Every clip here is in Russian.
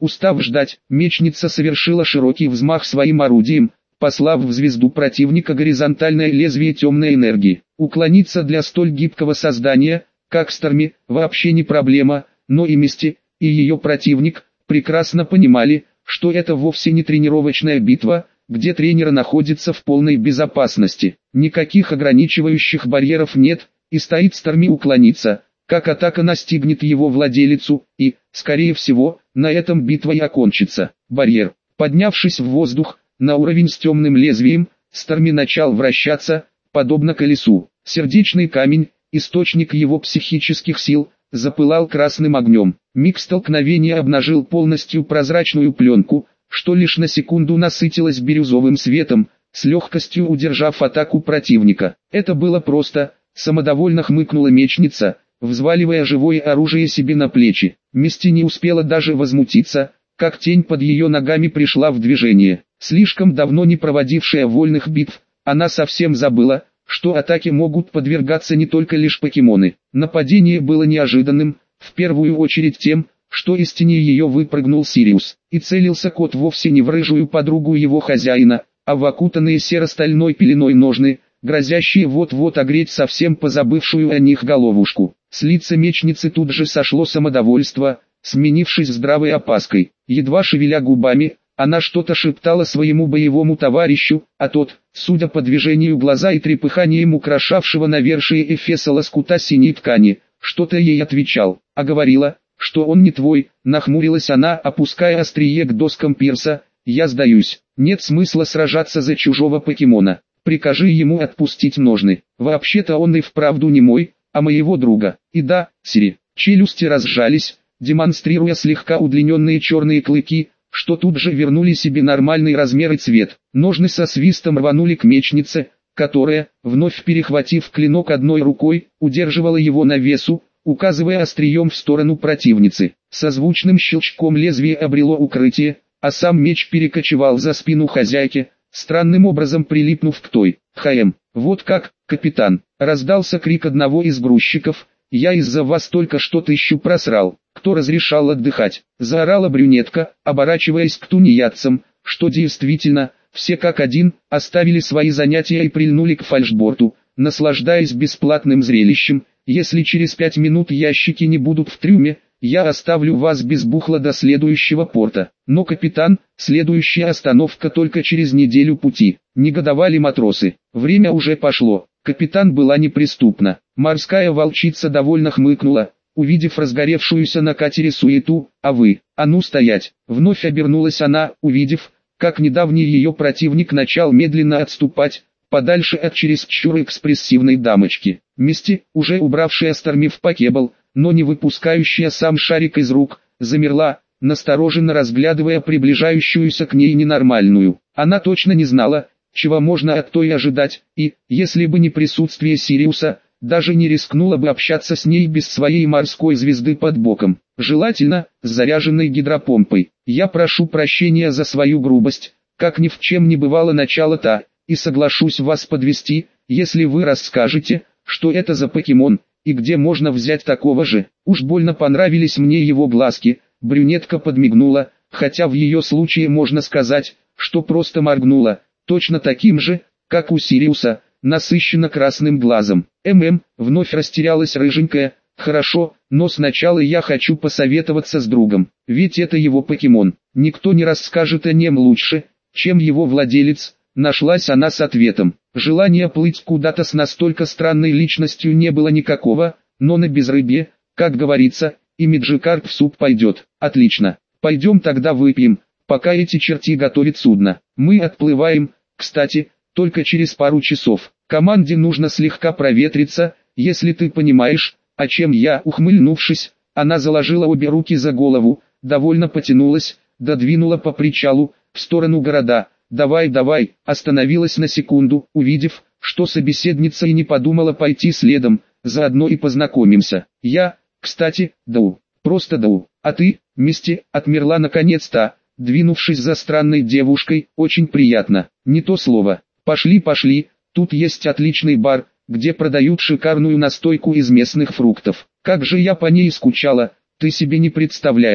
Устав ждать, мечница совершила широкий взмах своим орудием, послав в звезду противника горизонтальное лезвие темной энергии. Уклониться для столь гибкого создания, как Старми, вообще не проблема, но и Мисти, и ее противник, прекрасно понимали, что это вовсе не тренировочная битва, где тренер находится в полной безопасности. Никаких ограничивающих барьеров нет, и стоит Старми уклониться, как атака настигнет его владелицу, и, скорее всего, на этом битва и окончится. Барьер. Поднявшись в воздух, на уровень с темным лезвием, Старми начал вращаться, подобно колесу. Сердечный камень, источник его психических сил, запылал красным огнем. Миг столкновения обнажил полностью прозрачную пленку, что лишь на секунду насытилась бирюзовым светом, с легкостью удержав атаку противника. Это было просто, самодовольно хмыкнула мечница, взваливая живое оружие себе на плечи. Мисти не успела даже возмутиться, как тень под ее ногами пришла в движение. Слишком давно не проводившая вольных битв, она совсем забыла, что атаке могут подвергаться не только лишь покемоны. Нападение было неожиданным, в первую очередь тем, что из тени ее выпрыгнул Сириус, и целился кот вовсе не в рыжую подругу его хозяина, а в окутанные серо-стальной пеленой ножны, грозящие вот-вот огреть совсем позабывшую о них головушку. С лица мечницы тут же сошло самодовольство, сменившись здравой опаской. Едва шевеля губами, она что-то шептала своему боевому товарищу, а тот, судя по движению глаза и трепыханием украшавшего навершие эфеса лоскута синей ткани, что-то ей отвечал, а говорила, что он не твой. Нахмурилась она, опуская острие к доскам пирса. Я сдаюсь, нет смысла сражаться за чужого покемона, прикажи ему отпустить ножны, вообще-то он и вправду не мой, а моего друга. И да, Сири, челюсти разжались, демонстрируя слегка удлиненные черные клыки, что тут же вернули себе нормальный размер и цвет. Ножны со свистом рванули к мечнице, которая, вновь перехватив клинок одной рукой, удерживала его на весу, указывая острием в сторону противницы. Со звучным щелчком лезвие обрело укрытие, а сам меч перекочевал за спину хозяйки, странным образом прилипнув к той. Вот как, капитан, раздался крик одного из грузчиков. Я из-за вас только что тысячу просрал. Кто разрешал отдыхать? Заорала брюнетка, оборачиваясь к тунеядцам, что действительно, все как один, оставили свои занятия и прильнули к фальшборту, наслаждаясь бесплатным зрелищем. Если через 5 минут ящики не будут в трюме, я оставлю вас без бухла до следующего порта. Но, капитан, следующая остановка только через неделю пути. Негодовали матросы. Время уже пошло. Капитан была неприступна. Морская волчица довольно хмыкнула, увидев разгоревшуюся на катере суету. А вы, а ну стоять. Вновь обернулась она, увидев, как недавний ее противник начал медленно отступать, подальше от чересчур экспрессивной дамочки. Мисти, уже убравшая Старми в покебл, но не выпускающая сам шарик из рук, замерла, настороженно разглядывая приближающуюся к ней ненормальную. Она точно не знала, чего можно от той ожидать, и, если бы не присутствие Сириуса, даже не рискнула бы общаться с ней без своей морской звезды под боком, желательно, с заряженной гидропомпой. Я прошу прощения за свою грубость, как ни в чем не бывало начало-то, и соглашусь вас подвести, если вы расскажете, что это за покемон, и где можно взять такого же. Уж больно понравились мне его глазки. Брюнетка подмигнула, хотя в ее случае можно сказать, что просто моргнула, точно таким же, как у Сириуса, насыщенно красным глазом. Вновь растерялась рыженькая. Хорошо, но сначала я хочу посоветоваться с другом, ведь это его покемон. Никто не расскажет о нем лучше, чем его владелец. Нашлась она с ответом. Желания плыть куда-то с настолько странной личностью не было никакого, но на безрыбье, как говорится, и Меджикарп в суп пойдет. Отлично, пойдем тогда выпьем, пока эти черти готовят судно. Мы отплываем, кстати, только через пару часов. Команде нужно слегка проветриться, если ты понимаешь, о чем я. Ухмыльнувшись, она заложила обе руки за голову, довольно потянулась, додвинула по причалу, в сторону города. «Давай, давай», остановилась на секунду, увидев, что собеседница и не подумала пойти следом, заодно и познакомимся. Я, кстати, Дау, просто Дау, а ты, Мисти, отмерла наконец-то, двинувшись за странной девушкой, очень приятно, не то слово. Пошли, пошли, тут есть отличный бар, где продают шикарную настойку из местных фруктов. Как же я по ней скучала, ты себе не представляешь.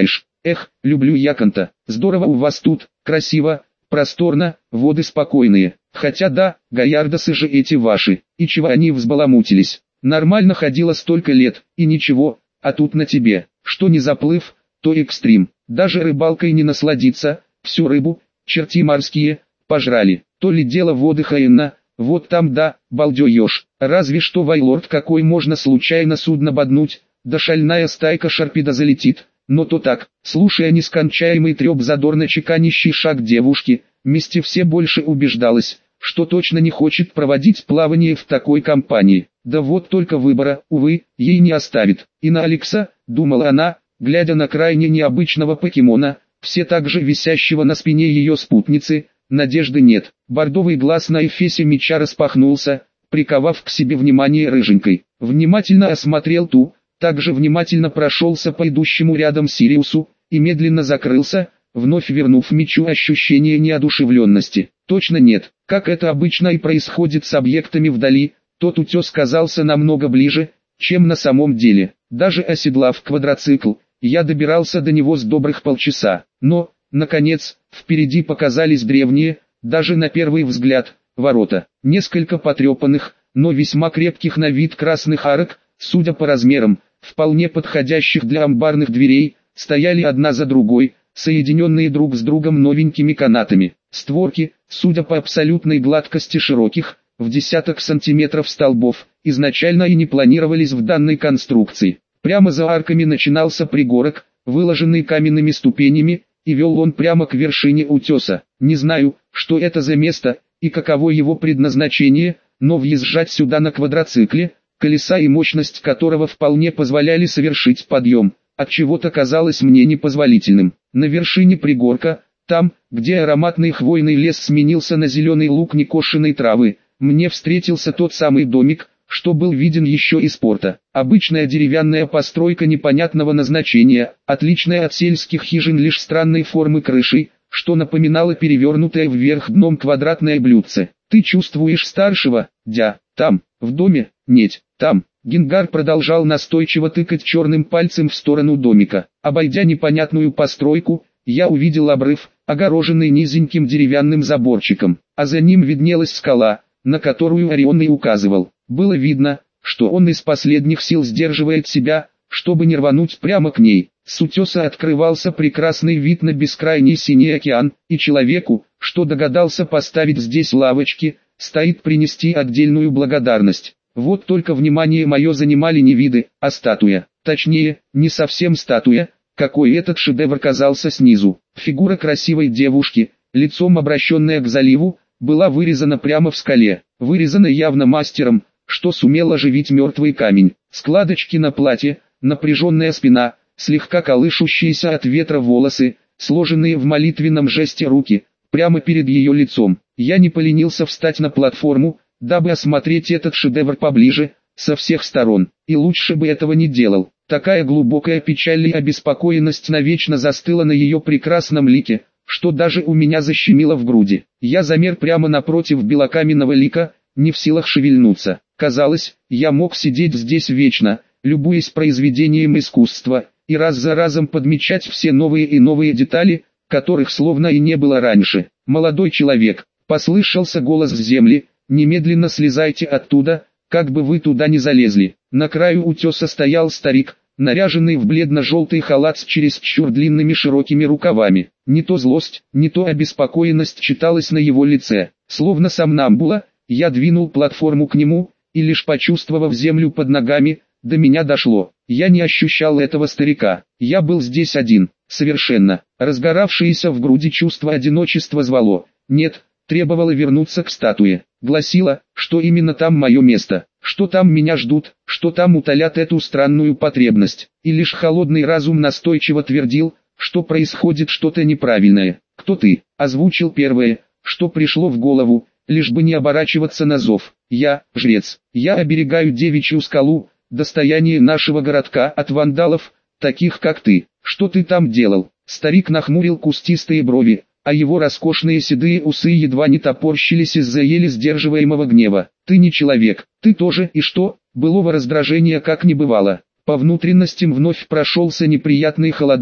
Эх, люблю Яконта, здорово у вас тут, красиво, просторно, воды спокойные. Хотя да, гаярдосы же эти ваши, и чего они взбаламутились. Нормально ходила столько лет, и ничего, а тут на тебе, что не заплыв, то экстрим. Даже рыбалкой не насладиться, всю рыбу, черти морские, пожрали. То ли дело воды Хаенна, вот там да, балдеешь. Разве что вайлорд какой можно случайно судно боднуть, да шальная стайка шарпида залетит. Но то так, слушая нескончаемый треп задорно чеканящий шаг девушки, Мисти все больше убеждалась, что точно не хочет проводить плавание в такой компании. Да вот только выбора, увы, ей не оставит. И на Алекса, думала она, глядя на крайне необычного покемона, все так же висящего на спине ее спутницы, надежды нет. Бордовый глаз на эфесе меча распахнулся, приковав к себе внимание рыженькой. Внимательно осмотрел ту, также внимательно прошелся по идущему рядом Сириусу, и медленно закрылся, вновь вернув мечу ощущение неодушевленности. Точно нет, как это обычно и происходит с объектами вдали, тот утес казался намного ближе, чем на самом деле. Даже оседлав квадроцикл, я добирался до него с добрых полчаса. Но, наконец, впереди показались древние, даже на первый взгляд, ворота. Несколько потрепанных, но весьма крепких на вид красных арок, судя по размерам, вполне подходящих для амбарных дверей, стояли одна за другой, соединенные друг с другом новенькими канатами. Створки, судя по абсолютной гладкости широких, в десяток сантиметров столбов, изначально и не планировались в данной конструкции. Прямо за арками начинался пригорок, выложенный каменными ступенями, и вел он прямо к вершине утеса. Не знаю, что это за место, и каково его предназначение, но въезжать сюда на квадроцикле, колеса и мощность которого вполне позволяли совершить подъем, от чего-то казалось мне непозволительным. На вершине пригорка, там, где ароматный хвойный лес сменился на зеленый луг некошенной травы, мне встретился тот самый домик, что был виден еще из порта. Обычная деревянная постройка непонятного назначения, отличная от сельских хижин лишь странной формы крышей, что напоминало перевернутое вверх дном квадратное блюдце. «Ты чувствуешь старшего, дя? Там, в доме? Нет, там». Гингар продолжал настойчиво тыкать черным пальцем в сторону домика. Обойдя непонятную постройку, я увидел обрыв, огороженный низеньким деревянным заборчиком, а за ним виднелась скала, на которую Орион и указывал. Было видно, что он из последних сил сдерживает себя, чтобы не рвануть прямо к ней. С утеса открывался прекрасный вид на бескрайний синий океан, и человеку, что догадался поставить здесь лавочки, стоит принести отдельную благодарность. Вот только внимание мое занимали не виды, а статуя. Точнее, не совсем статуя, какой этот шедевр казался снизу. Фигура красивой девушки, лицом обращенная к заливу, была вырезана прямо в скале. Вырезана явно мастером, что сумел оживить мертвый камень. Складочки на платье, напряженная спина, слегка колышущиеся от ветра волосы, сложенные в молитвенном жесте руки, прямо перед ее лицом. Я не поленился встать на платформу, дабы осмотреть этот шедевр поближе, со всех сторон. И лучше бы этого не делал. Такая глубокая печаль и обеспокоенность навечно застыла на ее прекрасном лике, что даже у меня защемило в груди. Я замер прямо напротив белокаменного лика, не в силах шевельнуться. Казалось, я мог сидеть здесь вечно, любуясь произведением искусства, и раз за разом подмечать все новые и новые детали, которых словно и не было раньше. «Молодой человек», — послышался голос с земли, — «немедленно слезайте оттуда, как бы вы туда не залезли». На краю утеса стоял старик, наряженный в бледно-желтый халат с чересчур длинными широкими рукавами. Не то злость, не то обеспокоенность читалась на его лице. Словно сомнамбула, я двинул платформу к нему, и лишь почувствовав землю под ногами, до меня дошло. Я не ощущал этого старика. Я был здесь один, совершенно. Разгоравшееся в груди чувство одиночества звало. Нет, требовало вернуться к статуе. Гласило, что именно там мое место, что там меня ждут, что там утолят эту странную потребность. И лишь холодный разум настойчиво твердил, что происходит что-то неправильное. «Кто ты?» — озвучил первое, что пришло в голову, лишь бы не оборачиваться на зов. «Я, жрец, я оберегаю девичью скалу, достояние нашего городка от вандалов, таких как ты. Что ты там делал?» Старик нахмурил кустистые брови, а его роскошные седые усы едва не топорщились из-за еле сдерживаемого гнева. «Ты не человек, ты тоже, и что?» Былого раздражения как не бывало. По внутренностям вновь прошелся неприятный холодок,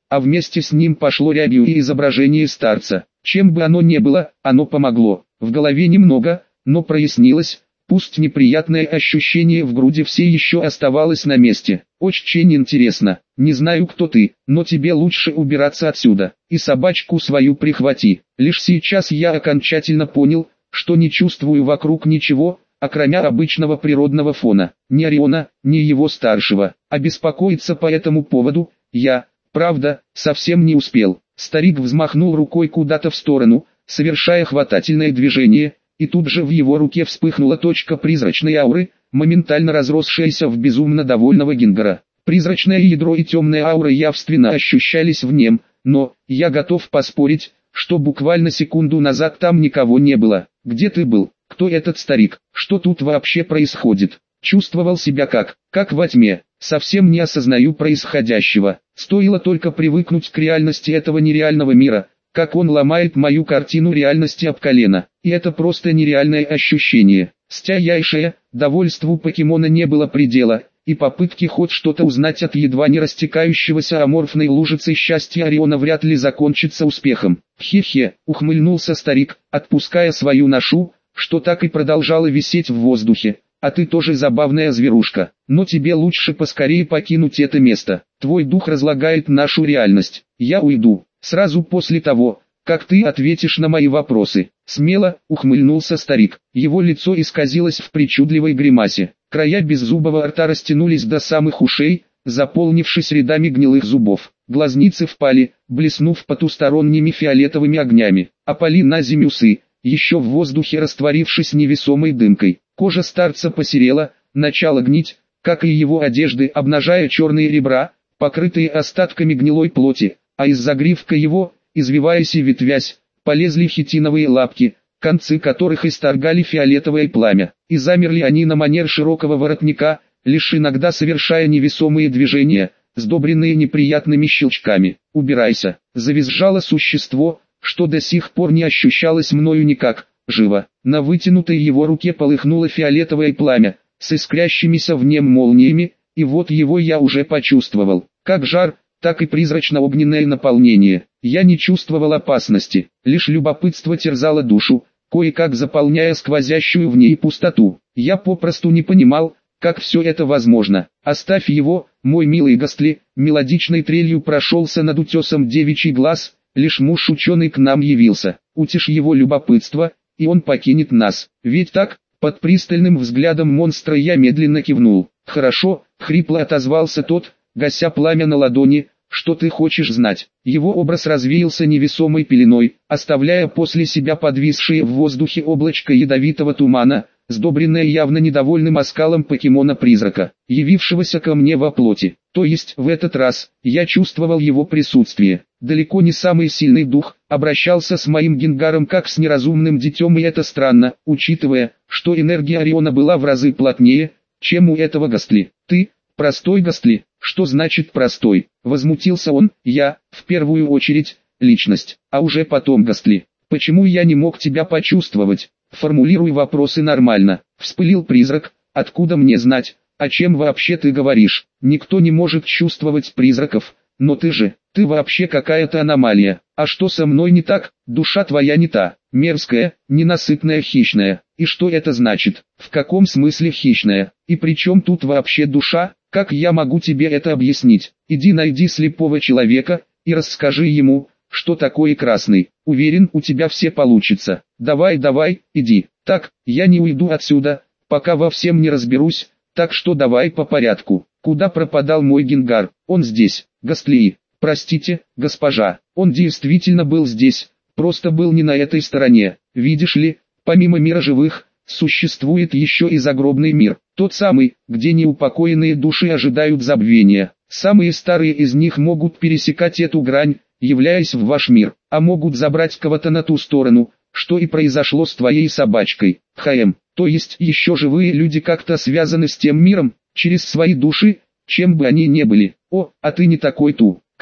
а вместе с ним пошло рябью и изображение старца. Чем бы оно ни было, оно помогло. В голове немного, но прояснилось, пусть неприятное ощущение в груди все еще оставалось на месте. Очень интересно, не знаю кто ты, но тебе лучше убираться отсюда, и собачку свою прихвати. Лишь сейчас я окончательно понял, что не чувствую вокруг ничего, окромя обычного природного фона. Ни Ориона, ни его старшего. А беспокоиться по этому поводу, я, правда, совсем не успел. Старик взмахнул рукой куда-то в сторону, совершая хватательное движение, и тут же в его руке вспыхнула точка призрачной ауры, моментально разросшаяся в безумно довольного Гингара. Призрачное ядро и темная аура явственно ощущались в нем, но, я готов поспорить, что буквально секунду назад там никого не было. Где ты был? Кто этот старик? Что тут вообще происходит? Чувствовал себя как во тьме, совсем не осознаю происходящего. Стоило только привыкнуть к реальности этого нереального мира, как он ломает мою картину реальности об колено. И это просто нереальное ощущение. Стяяйшее, довольству покемона не было предела, и попытки хоть что-то узнать от едва не растекающегося аморфной лужицы счастья Ориона вряд ли закончится успехом. Хе-хе, ухмыльнулся старик, отпуская свою ношу, что так и продолжало висеть в воздухе. А ты тоже забавная зверушка, но тебе лучше поскорее покинуть это место. Твой дух разлагает нашу реальность. Я уйду, сразу после того, как ты ответишь на мои вопросы. Смело, ухмыльнулся старик. Его лицо исказилось в причудливой гримасе. Края беззубого рта растянулись до самых ушей, заполнившись рядами гнилых зубов. Глазницы впали, блеснув потусторонними фиолетовыми огнями. Опали на землю усы, еще в воздухе растворившись невесомой дымкой. Кожа старца посерела, начала гнить, как и его одежды, обнажая черные ребра, покрытые остатками гнилой плоти, а из загривка его, извиваясь и ветвясь, полезли хитиновые лапки, концы которых исторгали фиолетовое пламя, и замерли они на манер широкого воротника, лишь иногда совершая невесомые движения, сдобренные неприятными щелчками. «Убирайся!» — завизжало существо, что до сих пор не ощущалось мною никак живо. На вытянутой его руке полыхнуло фиолетовое пламя, с искрящимися в нем молниями, и вот его я уже почувствовал. Как жар, так и призрачно-огненное наполнение. Я не чувствовал опасности, лишь любопытство терзало душу, кое-как заполняя сквозящую в ней пустоту. Я попросту не понимал, как все это возможно. «Оставь его, мой милый Гастли», мелодичной трелью прошелся над утесом девичий глаз, лишь муж ученый к нам явился. Утишь его любопытство, и он покинет нас. Ведь так? Под пристальным взглядом монстра я медленно кивнул. «Хорошо», — хрипло отозвался тот, гася пламя на ладони. «Что ты хочешь знать?» Его образ развеялся невесомой пеленой, оставляя после себя подвисшее в воздухе облачко ядовитого тумана, сдобренное явно недовольным оскалом покемона-призрака, явившегося ко мне во плоти. То есть, в этот раз, я чувствовал его присутствие. Далеко не самый сильный дух, обращался с моим Гингаром как с неразумным детем, и это странно, учитывая, что энергия Ориона была в разы плотнее, чем у этого Гастли. «Ты, простой Гастли?» «Что значит простой?» — возмутился он. «Я, в первую очередь, личность, а уже потом Гастли. Почему я не мог тебя почувствовать?» «Формулируй вопросы нормально», — вспылил призрак. «Откуда мне знать, о чем вообще ты говоришь? Никто не может чувствовать призраков, но ты вообще какая-то аномалия. А что со мной не так? Душа твоя не та, мерзкая, ненасытная, хищная. И что это значит? В каком смысле хищная? И при чем тут вообще душа? Как я могу тебе это объяснить? Иди найди слепого человека и расскажи ему, что такое красный. Уверен, у тебя все получится. Давай, иди. Так, я не уйду отсюда, пока во всем не разберусь, так что давай по порядку. Куда пропадал мой Гингар? Он здесь, Гастли. Простите, госпожа, он действительно был здесь, просто был не на этой стороне. Видишь ли, помимо мира живых, существует еще и загробный мир. Тот самый, где неупокоенные души ожидают забвения. Самые старые из них могут пересекать эту грань, являясь в ваш мир, а могут забрать кого-то на ту сторону, что и произошло с твоей собачкой. То есть еще живые люди как-то связаны с тем миром, через свои души, чем бы они ни были. О, а ты не такой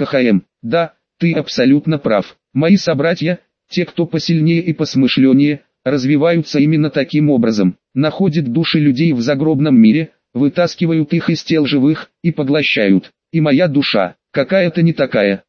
Да, ты абсолютно прав. Мои собратья, те кто посильнее и посмышленнее, развиваются именно таким образом. Находят души людей в загробном мире, вытаскивают их из тел живых и поглощают. И моя душа, какая-то не такая,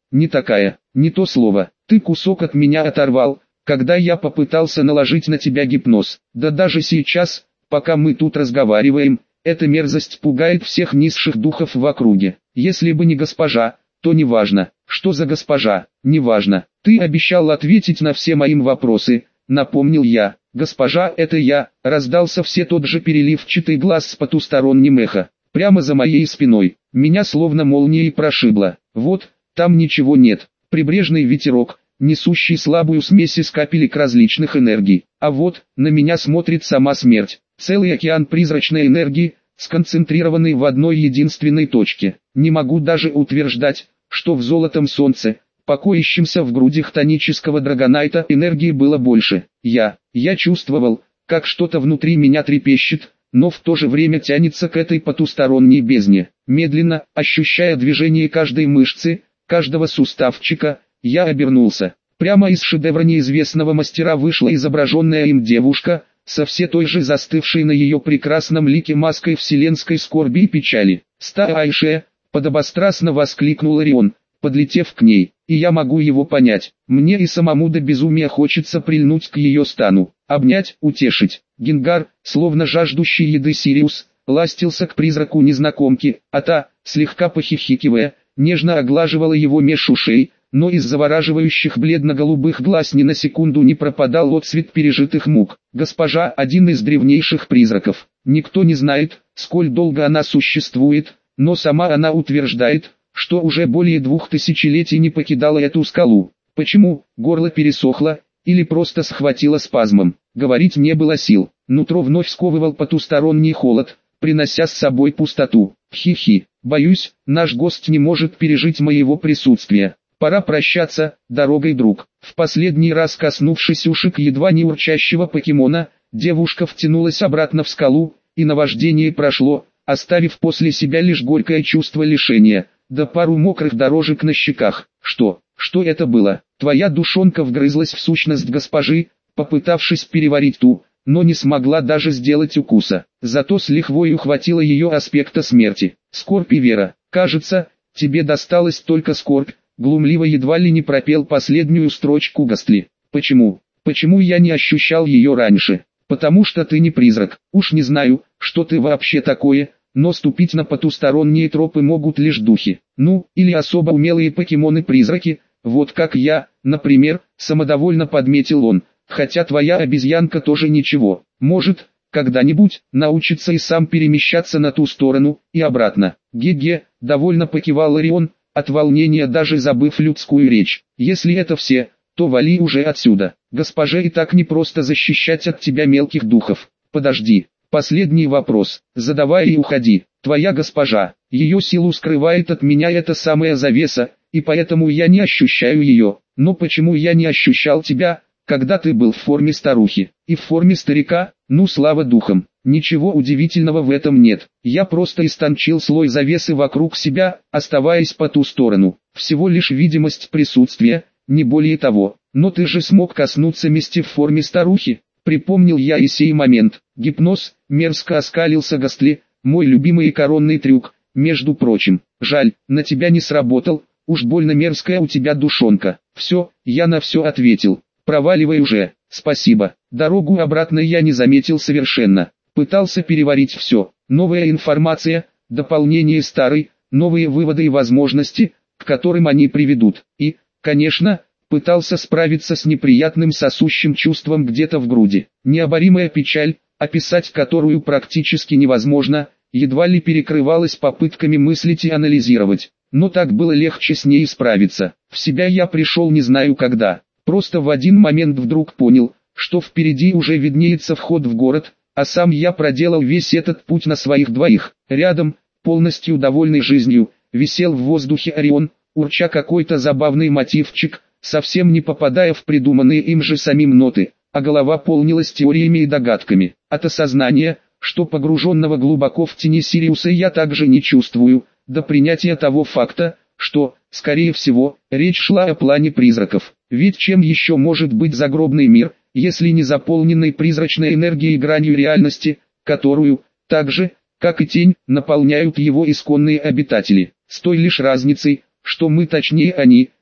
Не такая, не то слово. Ты кусок от меня оторвал, когда я попытался наложить на тебя гипноз. Да даже сейчас, пока мы тут разговариваем, эта мерзость пугает всех низших духов в округе. Если бы не госпожа, то неважно. Что за госпожа? Неважно. Ты обещал ответить на все мои вопросы, напомнил я. Госпожа, это я, раздался все тот же переливчатый глаз с потусторонним эхо. Прямо за моей спиной. Меня словно молнией прошибло. Вот, там ничего нет. Прибрежный ветерок, несущий слабую смесь из капелек различных энергий. А вот, на меня смотрит сама смерть. Целый океан призрачной энергии, сконцентрированный в одной единственной точке. Не могу даже утверждать, что в золотом солнце, покоящемся в груди хтонического драгонайта, энергии было больше. Я чувствовал, как что-то внутри меня трепещет, но в то же время тянется к этой потусторонней бездне. Медленно, ощущая движение каждой мышцы, каждого суставчика, я обернулся. Прямо из шедевра неизвестного мастера вышла изображенная им девушка, со все той же застывшей на ее прекрасном лике маской вселенской скорби и печали. «Стаайше!» — подобострастно воскликнул Орион, подлетев к ней, и я могу его понять. Мне и самому до безумия хочется прильнуть к ее стану, обнять, утешить. Генгар, словно жаждущий еды Сириус, ластился к призраку незнакомки, а та, слегка похихикивая, нежно оглаживала его меж ушей, но из завораживающих бледно-голубых глаз ни на секунду не пропадал отцвет пережитых мук. Госпожа — один из древнейших призраков. Никто не знает, сколь долго она существует, но сама она утверждает, что уже более 2000 летий не покидала эту скалу. Почему? Горло пересохло, или просто схватило спазмом. Говорить не было сил. Нутро вновь сковывал потусторонний холод, принося с собой пустоту. Хи-хи. Боюсь, наш гость не может пережить моего присутствия. Пора прощаться, дорогой друг. В последний раз коснувшись ушек едва не урчащего покемона, девушка втянулась обратно в скалу, и наваждение прошло, оставив после себя лишь горькое чувство лишения, да пару мокрых дорожек на щеках. Что это было? Твоя душонка вгрызлась в сущность госпожи, попытавшись переварить ту, но не смогла даже сделать укуса. Зато с лихвой ухватила ее аспекта смерти. Скорбь и вера. Кажется, тебе досталась только скорбь. Глумливо едва ли не пропел последнюю строчку Гастли. Почему? Почему я не ощущал ее раньше? Потому что ты не призрак. Уж не знаю, что ты вообще такое, но ступить на потусторонние тропы могут лишь духи. Ну, или особо умелые покемоны-призраки, вот как я, например, самодовольно подметил он. Хотя твоя обезьянка тоже ничего. Может, когда-нибудь, научится и сам перемещаться на ту сторону, и обратно. Ге-ге, довольно покивал Орион, от волнения даже забыв людскую речь. Если это все, то вали уже отсюда. Госпоже и так не просто защищать от тебя мелких духов. Подожди. Последний вопрос. Задавай и уходи. Твоя госпожа. Ее силу скрывает от меня эта самая завеса, и поэтому я не ощущаю ее. Но почему я не ощущал тебя, когда ты был в форме старухи, и в форме старика? Ну слава духам. Ничего удивительного в этом нет. Я просто истончил слой завесы вокруг себя, оставаясь по ту сторону. Всего лишь видимость присутствия, не более того. Но ты же смог коснуться мести в форме старухи. Припомнил я и сей момент. Гипноз, мерзко оскалился Гастли, мой любимый и коронный трюк. Между прочим, жаль, на тебя не сработал, уж больно мерзкая у тебя душонка. Все, я на все ответил. Проваливай уже, спасибо. Дорогу обратно я не заметил совершенно. Пытался переварить все. Новая информация, дополнение старой, новые выводы и возможности, к которым они приведут. И, конечно, пытался справиться с неприятным сосущим чувством где-то в груди. Необоримая печаль, описать которую практически невозможно, едва ли перекрывалась попытками мыслить и анализировать. Но так было легче с ней справиться. В себя я пришел не знаю когда. Просто в один момент вдруг понял, что впереди уже виднеется вход в город, а сам я проделал весь этот путь на своих двоих. Рядом, полностью довольный жизнью, висел в воздухе Орион, урча какой-то забавный мотивчик, совсем не попадая в придуманные им же самим ноты, а голова полнилась теориями и догадками. От осознания, что погруженного глубоко в тени Сириуса я также не чувствую, до принятия того факта, что, скорее всего, речь шла о плане призраков. Ведь чем еще может быть загробный мир, если не заполненный призрачной энергией и гранью реальности, которую, так же, как и тень, наполняют его исконные обитатели, с той лишь разницей, что мы, точнее они,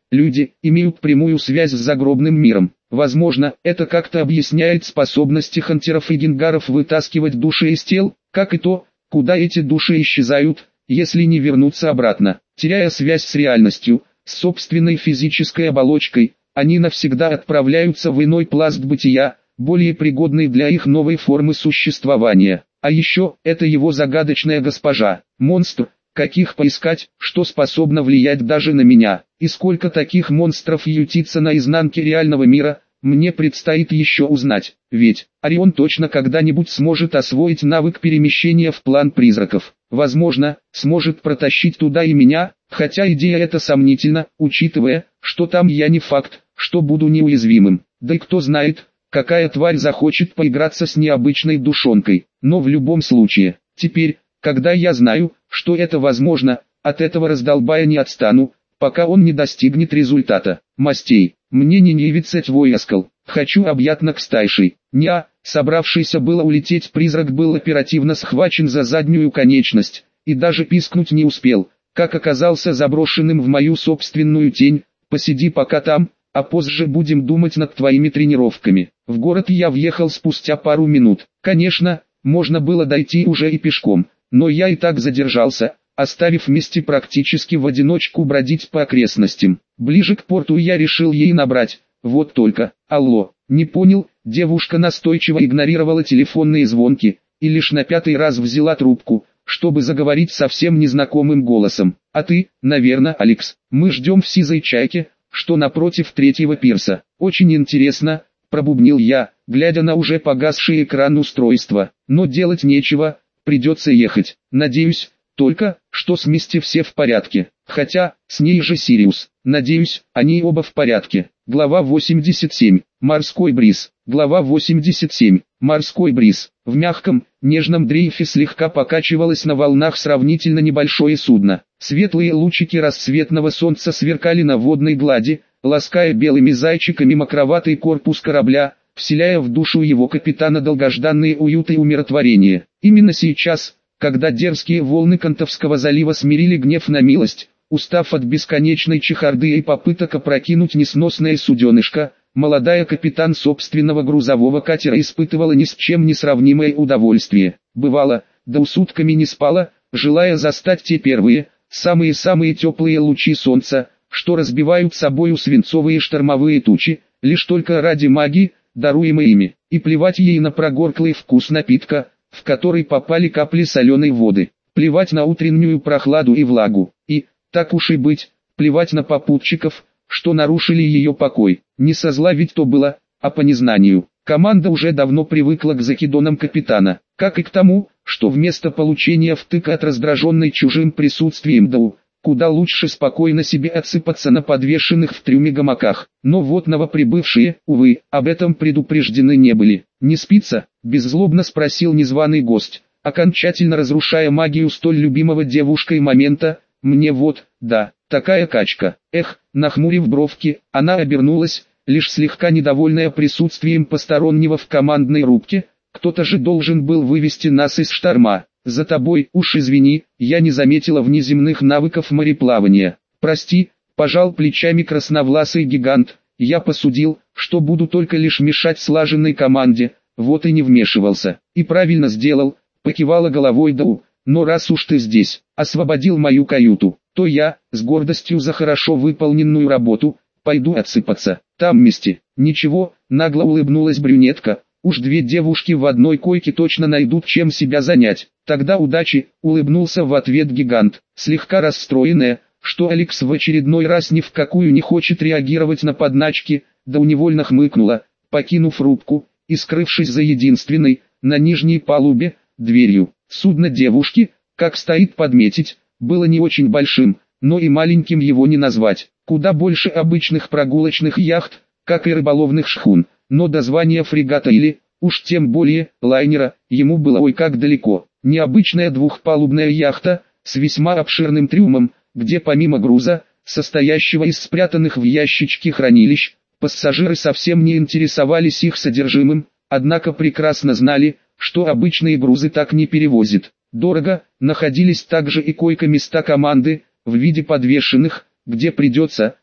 люди, имеют прямую связь с загробным миром. Возможно, это как-то объясняет способности хантеров и генгаров вытаскивать души из тел, как и то, куда эти души исчезают, если не вернутся обратно. Теряя связь с реальностью, с собственной физической оболочкой, они навсегда отправляются в иной пласт бытия, более пригодный для их новой формы существования. А еще, это его загадочная госпожа, монстр, каких поискать, что способно влиять даже на меня. И сколько таких монстров ютится на изнанке реального мира, мне предстоит еще узнать. Ведь Орион точно когда-нибудь сможет освоить навык перемещения в план призраков. Возможно, сможет протащить туда и меня, хотя идея эта сомнительна, учитывая, что там я не факт, что буду неуязвимым. Да и кто знает, какая тварь захочет поиграться с необычной душонкой. Но в любом случае, теперь, когда я знаю, что это возможно, от этого раздолбая не отстану, пока он не достигнет результата. Мастей, мне не нравится твой оскал, хочу объятно к стайшей. Неа, собравшийся было улететь призрак был оперативно схвачен за заднюю конечность, и даже пискнуть не успел, как оказался заброшенным в мою собственную тень. Посиди пока там, а позже будем думать над твоими тренировками. В город я въехал спустя пару минут. Конечно, можно было дойти уже и пешком, но я и так задержался, оставив Мисти практически в одиночку бродить по окрестностям. Ближе к порту я решил ей набрать, вот только, алло, не понял, девушка настойчиво игнорировала телефонные звонки, и лишь на 5-й раз взяла трубку, чтобы заговорить совсем незнакомым голосом. А ты, наверное, Алекс, мы ждем в сизой чайке, что напротив 3-го пирса. Очень интересно, пробубнил я, глядя на уже погасший экран устройства. Но делать нечего, придется ехать. Надеюсь, только, что с Мисти все в порядке. Хотя, с ней же Сириус. Надеюсь, они оба в порядке. Глава 87. Морской бриз. Глава 87. Морской бриз. В мягком, нежном дрейфе слегка покачивалось на волнах сравнительно небольшое судно. Светлые лучики рассветного солнца сверкали на водной глади, лаская белыми зайчиками мокроватый корпус корабля, вселяя в душу его капитана долгожданные уют и умиротворение. Именно сейчас, когда дерзкие волны Кантовского залива смирили гнев на милость, устав от бесконечной чехарды и попыток опрокинуть несносное суденышко, молодая капитан собственного грузового катера испытывала ни с чем не сравнимое удовольствие. Бывало, да сутками не спала, желая застать те первые, самые-самые теплые лучи солнца, что разбивают собою свинцовые штормовые тучи, лишь только ради магии, даруемой ими, и плевать ей на прогорклый вкус напитка, в который попали капли соленой воды, плевать на утреннюю прохладу и влагу, и, так уж и быть, плевать на попутчиков, что нарушили ее покой. Не со зла ведь то было, а по незнанию. Команда уже давно привыкла к закидонам капитана, как и к тому, что вместо получения втыка от раздраженной чужим присутствием Дау, куда лучше спокойно себе отсыпаться на подвешенных в трюме гамаках. Но вот новоприбывшие, увы, об этом предупреждены не были. «Не спится?» – беззлобно спросил незваный гость, окончательно разрушая магию столь любимого девушкой момента. «Мне вот, да, такая качка». Эх, нахмурив бровки, она обернулась, лишь слегка недовольная присутствием постороннего в командной рубке. «Кто-то же должен был вывести нас из шторма. За тобой, уж извини, я не заметила внеземных навыков мореплавания. Прости», – пожал плечами красновласый гигант. «Я посудил, что буду только лишь мешать слаженной команде, вот и не вмешивался. И правильно сделал», – покивала головой Дау. «Но раз уж ты здесь, освободил мою каюту, то я, с гордостью за хорошо выполненную работу, пойду отсыпаться. Там Мисти». «Ничего», – нагло улыбнулась брюнетка. «Уж 2 девушки в одной койке точно найдут чем себя занять». «Тогда удачи», – улыбнулся в ответ гигант, слегка расстроенная, что Алекс в очередной раз ни в какую не хочет реагировать на подначки, да невольно хмыкнула, покинув рубку и скрывшись за единственной, на нижней палубе, дверью. Судно девушки, как стоит подметить, было не очень большим, но и маленьким его не назвать. Куда больше обычных прогулочных яхт, как и рыболовных шхун, но до звания фрегата или, уж тем более, лайнера, ему было ой как далеко. Необычная двухпалубная яхта, с весьма обширным трюмом, где помимо груза, состоящего из спрятанных в ящичке хранилищ, пассажиры совсем не интересовались их содержимым, однако прекрасно знали, что обычные грузы так не перевозят. Дорого, находились также и койко-места команды, в виде подвешенных, где придется,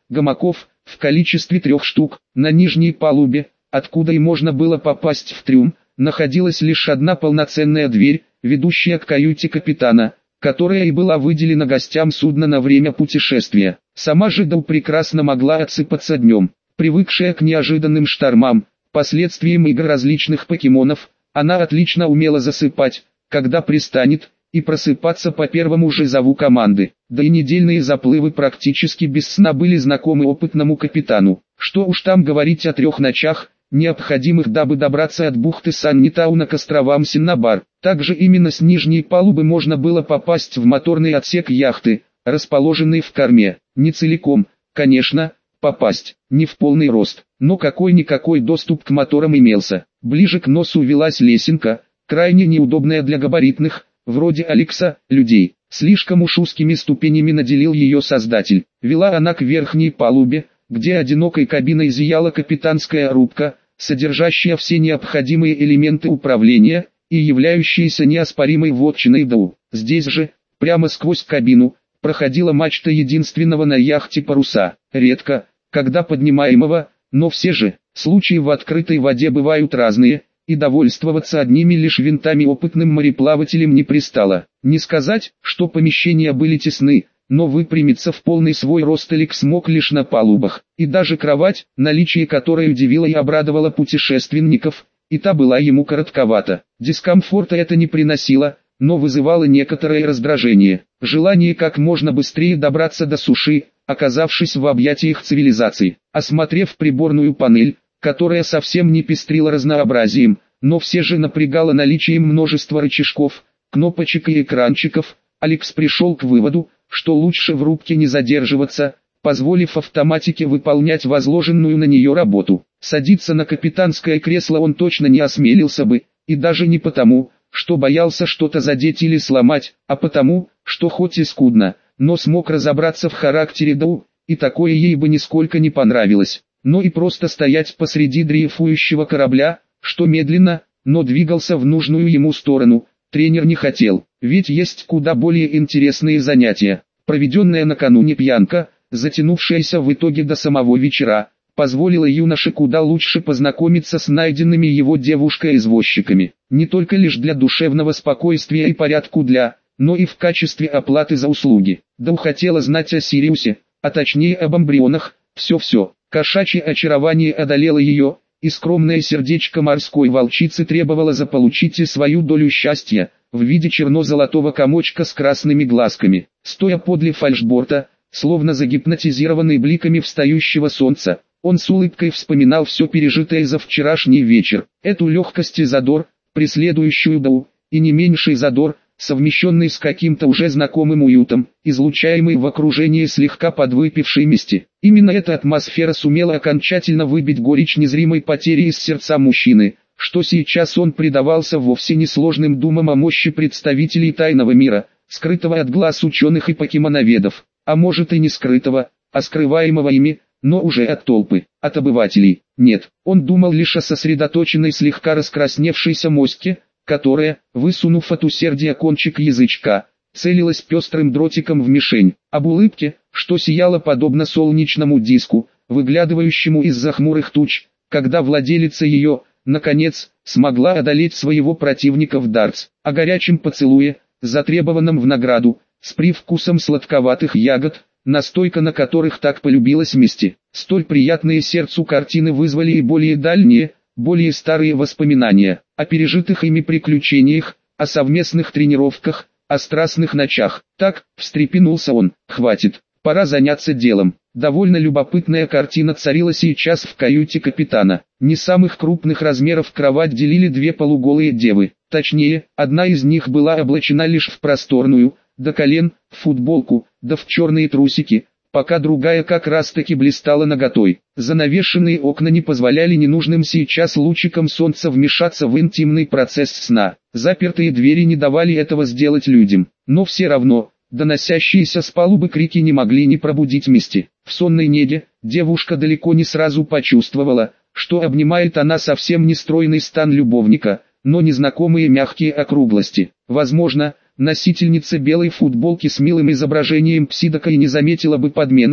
гамаков, в количестве 3 штук. На нижней палубе, откуда и можно было попасть в трюм, находилась лишь одна полноценная дверь, ведущая к каюте капитана, которая и была выделена гостям судна на время путешествия. Сама же Дау прекрасно могла отсыпаться днем. Привыкшая к неожиданным штормам, последствиям игр различных покемонов, она отлично умела засыпать, когда пристанет, и просыпаться по первому же зову команды. Да и недельные заплывы практически без сна были знакомы опытному капитану. Что уж там говорить о 3 ночах, необходимых, дабы добраться от бухты Саннитауна к островам Синнабар. Также именно с нижней палубы можно было попасть в моторный отсек яхты, расположенный в корме. Не целиком, конечно, попасть, не в полный рост, но какой-никакой доступ к моторам имелся. Ближе к носу велась лесенка, крайне неудобная для габаритных, вроде Алекса, людей. Слишком уж узкими ступенями наделил ее создатель. Вела она к верхней палубе, где одинокой кабиной зияла капитанская рубка, содержащая все необходимые элементы управления и являющаяся неоспоримой вотчиной Дау. Здесь же, прямо сквозь кабину, проходила мачта единственного на яхте паруса. Редко, когда поднимаемого, но все же, случаи в открытой воде бывают разные, и довольствоваться одними лишь винтами опытным мореплавателям не пристало. Не сказать, что помещения были тесны, но выпрямиться в полный свой рост Алекс смог лишь на палубах, и даже кровать, наличие которой удивило и обрадовало путешественников, и та была ему коротковата. Дискомфорта это не приносило, но вызывало некоторое раздражение, желание как можно быстрее добраться до суши, оказавшись в объятиях цивилизации. Осмотрев приборную панель, которая совсем не пестрила разнообразием, но все же напрягала наличием множества рычажков, кнопочек и экранчиков, Алекс пришел к выводу, что лучше в рубке не задерживаться, позволив автоматике выполнять возложенную на нее работу. Садиться на капитанское кресло он точно не осмелился бы, и даже не потому, что боялся что-то задеть или сломать, а потому, что хоть и скудно, но смог разобраться в характере Дау, и такое ей бы нисколько не понравилось. Но и просто стоять посреди дрейфующего корабля, что медленно, но двигался в нужную ему сторону, тренер не хотел, ведь есть куда более интересные занятия. Проведенная накануне пьянка, затянувшаяся в итоге до самого вечера, позволила юноше куда лучше познакомиться с найденными его девушкой-извозчиками. Не только лишь для душевного спокойствия и порядку но и в качестве оплаты за услуги. Дау хотела знать о Сириусе, а точнее об эмбрионах, все-все. Кошачье очарование одолело ее, и скромное сердечко морской волчицы требовало заполучить и свою долю счастья, в виде черно-золотого комочка с красными глазками. Стоя подле фальшборта, словно загипнотизированный бликами встающего солнца, он с улыбкой вспоминал все пережитое за вчерашний вечер. Эту легкость и задор, преследующую Дау, и не меньший задор, совмещенный с каким-то уже знакомым уютом, излучаемый в окружении слегка подвыпившей мести. Именно эта атмосфера сумела окончательно выбить горечь незримой потери из сердца мужчины, что сейчас он предавался вовсе не сложным думам о мощи представителей тайного мира, скрытого от глаз ученых и покемоноведов, а может и не скрытого, а скрываемого ими, но уже от толпы, от обывателей. Нет, он думал лишь о сосредоточенной слегка раскрасневшейся моське, которая, высунув от усердия кончик язычка, целилась пестрым дротиком в мишень, об улыбке, что сияла подобно солнечному диску, выглядывающему из-за хмурых туч, когда владелица ее, наконец, смогла одолеть своего противника в дартс, о горячем поцелуе, затребованном в награду, с привкусом сладковатых ягод, настойка на которых так полюбилась Мисти. Столь приятные сердцу картины вызвали и более дальние, более старые воспоминания, о пережитых ими приключениях, о совместных тренировках, о страстных ночах. Так, встрепенулся он, хватит, пора заняться делом. Довольно любопытная картина царила сейчас в каюте капитана. Не самых крупных размеров кровать делили 2 полуголые девы. Точнее, одна из них была облачена лишь в просторную, до колен, футболку, да в черные трусики, пока другая как раз таки блистала наготой. Занавешенные окна не позволяли ненужным сейчас лучикам солнца вмешаться в интимный процесс сна. Запертые двери не давали этого сделать людям. Но все равно, доносящиеся с палубы крики не могли не пробудить Мисти. В сонной неге, девушка далеко не сразу почувствовала, что обнимает она совсем не стройный стан любовника, но незнакомые мягкие округлости. Возможно, носительница белой футболки с милым изображением псидока и не заметила бы подмены,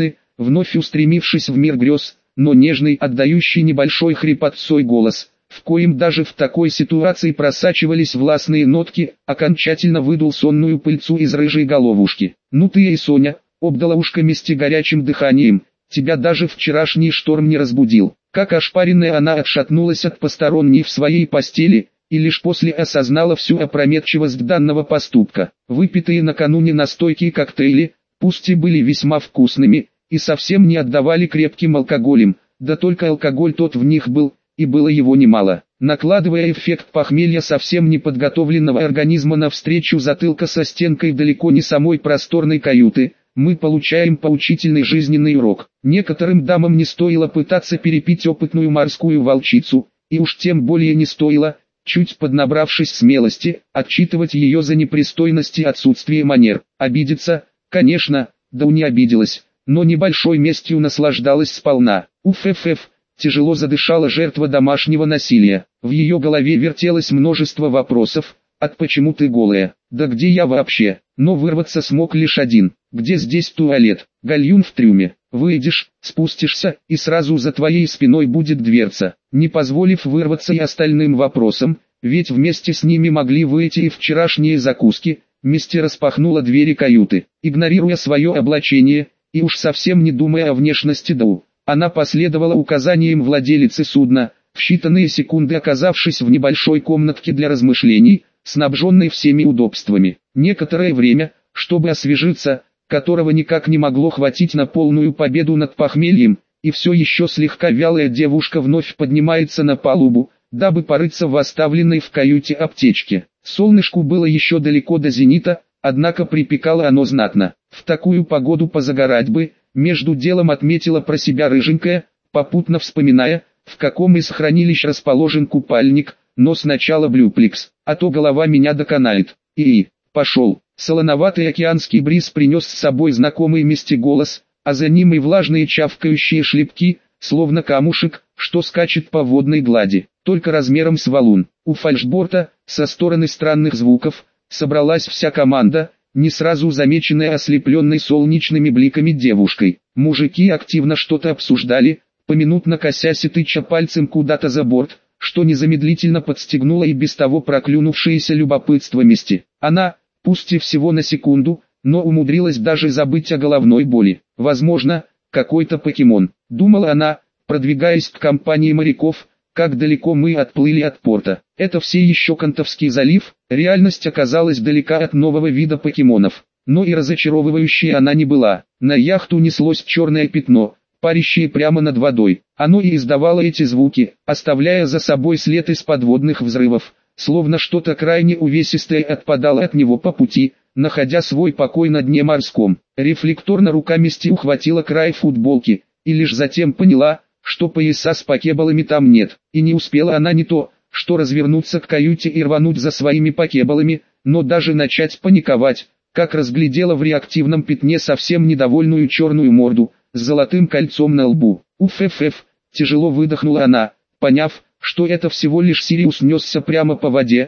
вновь устремившись в мир грез, но нежный, отдающий небольшой хрипотцой голос, в коем даже в такой ситуации просачивались властные нотки, окончательно выдул сонную пыльцу из рыжей головушки. «Ну ты и Соня», — обдала ушко Мисти горячим дыханием, — «тебя даже вчерашний шторм не разбудил». Как ошпаренная она отшатнулась от посторонней в своей постели, и лишь после осознала всю опрометчивость данного поступка. Выпитые накануне настойки и коктейли, пусть и были весьма вкусными, и совсем не отдавали крепким алкоголем, да только алкоголь тот в них был, и было его немало. Накладывая эффект похмелья совсем неподготовленного организма на встречу затылка со стенкой далеко не самой просторной каюты, мы получаем поучительный жизненный урок. Некоторым дамам не стоило пытаться перепить опытную морскую волчицу, и уж тем более не стоило, чуть поднабравшись смелости, отчитывать ее за непристойность и отсутствие манер. Обидеться, конечно, да не обиделась, но небольшой местью наслаждалась сполна. Уф-эф-эф, тяжело задышала жертва домашнего насилия. В ее голове вертелось множество вопросов, от «почему ты голая?», «да где я вообще?», но вырваться смог лишь один. «Где здесь туалет?», «Гальюн в трюме». Выйдешь, спустишься, и сразу за твоей спиной будет дверца. Не позволив вырваться и остальным вопросам, ведь вместе с ними могли выйти и вчерашние закуски, Мисти распахнула двери каюты. Игнорируя свое облачение, и уж совсем не думая о внешности Дау, она последовала указаниям владелицы судна, в считанные секунды оказавшись в небольшой комнатке для размышлений, снабженной всеми удобствами. Некоторое время, чтобы освежиться, которого никак не могло хватить на полную победу над похмельем, и все еще слегка вялая девушка вновь поднимается на палубу, дабы порыться в оставленной в каюте аптечке. Солнышку было еще далеко до зенита, однако припекало оно знатно. В такую погоду позагорать бы, между делом отметила про себя рыженькая, попутно вспоминая, в каком из хранилищ расположен купальник, но сначала блюплекс, а то голова меня доконает. И пошел. Солоноватый океанский бриз принес с собой знакомый Мисти голос, а за ним и влажные чавкающие шлепки, словно камушек, что скачет по водной глади, только размером с валун. У фальшборта, со стороны странных звуков, собралась вся команда, не сразу замеченная ослепленной солнечными бликами девушкой. Мужики активно что-то обсуждали, поминутно косясь и тыча пальцем куда-то за борт, что незамедлительно подстегнуло и без того проклюнувшееся любопытство Мисти. Она, пусть и всего на секунду, но умудрилась даже забыть о головной боли. Возможно, какой-то покемон, думала она, продвигаясь к компании моряков, как далеко мы отплыли от порта. Это все еще Кантовский залив, реальность оказалась далека от нового вида покемонов. Но и разочаровывающей она не была. На яхту неслось черное пятно, парящее прямо над водой. Оно и издавало эти звуки, оставляя за собой след из подводных взрывов, словно что-то крайне увесистое отпадало от него по пути, находя свой покой на дне морском. Рефлекторно рука Мисти ухватила край футболки, и лишь затем поняла, что пояса с покебалами там нет. И не успела она не то, что развернуться к каюте и рвануть за своими покебалами, но даже начать паниковать, как разглядела в реактивном пятне совсем недовольную черную морду, с золотым кольцом на лбу. Уф-эф-эф, тяжело выдохнула она, поняв, что это всего лишь Сириус несся прямо по воде,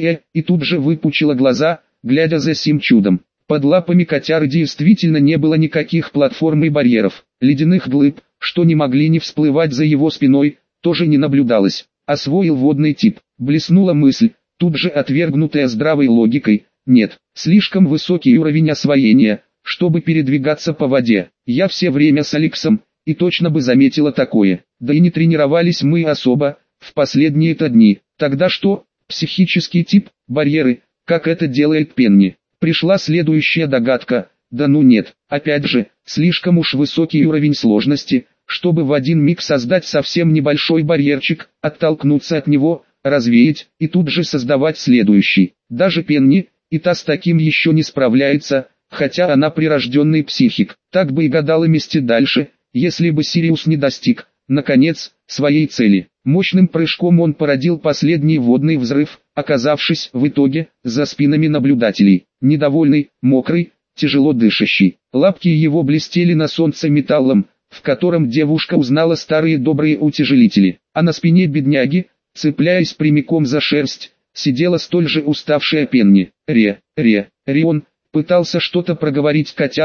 и тут же выпучила глаза, глядя за сим чудом. Под лапами котяры действительно не было никаких платформ и барьеров, ледяных глыб, что не могли не всплывать за его спиной, тоже не наблюдалось. Освоил водный тип, блеснула мысль, тут же отвергнутая здравой логикой. Нет, слишком высокий уровень освоения, чтобы передвигаться по воде. Я все время с Алексом, и точно бы заметила такое. Да и не тренировались мы особо, в последние-то дни. Тогда что? Психический тип, барьеры, как это делает Пенни. Пришла следующая догадка. Да ну нет, опять же, слишком уж высокий уровень сложности, чтобы в один миг создать совсем небольшой барьерчик, оттолкнуться от него, развеять, и тут же создавать следующий. Даже Пенни, и та с таким еще не справляется, хотя она прирожденный психик. Так бы и гадала Мисти дальше, если бы Сириус не достиг, наконец, своей цели. Мощным прыжком он породил последний водный взрыв, оказавшись в итоге за спинами наблюдателей. Недовольный, мокрый, тяжело дышащий. Лапки его блестели на солнце металлом, в котором девушка узнала старые добрые утяжелители. А на спине бедняги, цепляясь прямиком за шерсть, сидела столь же уставшая Пенни. Рион, пытался что-то проговорить котяра,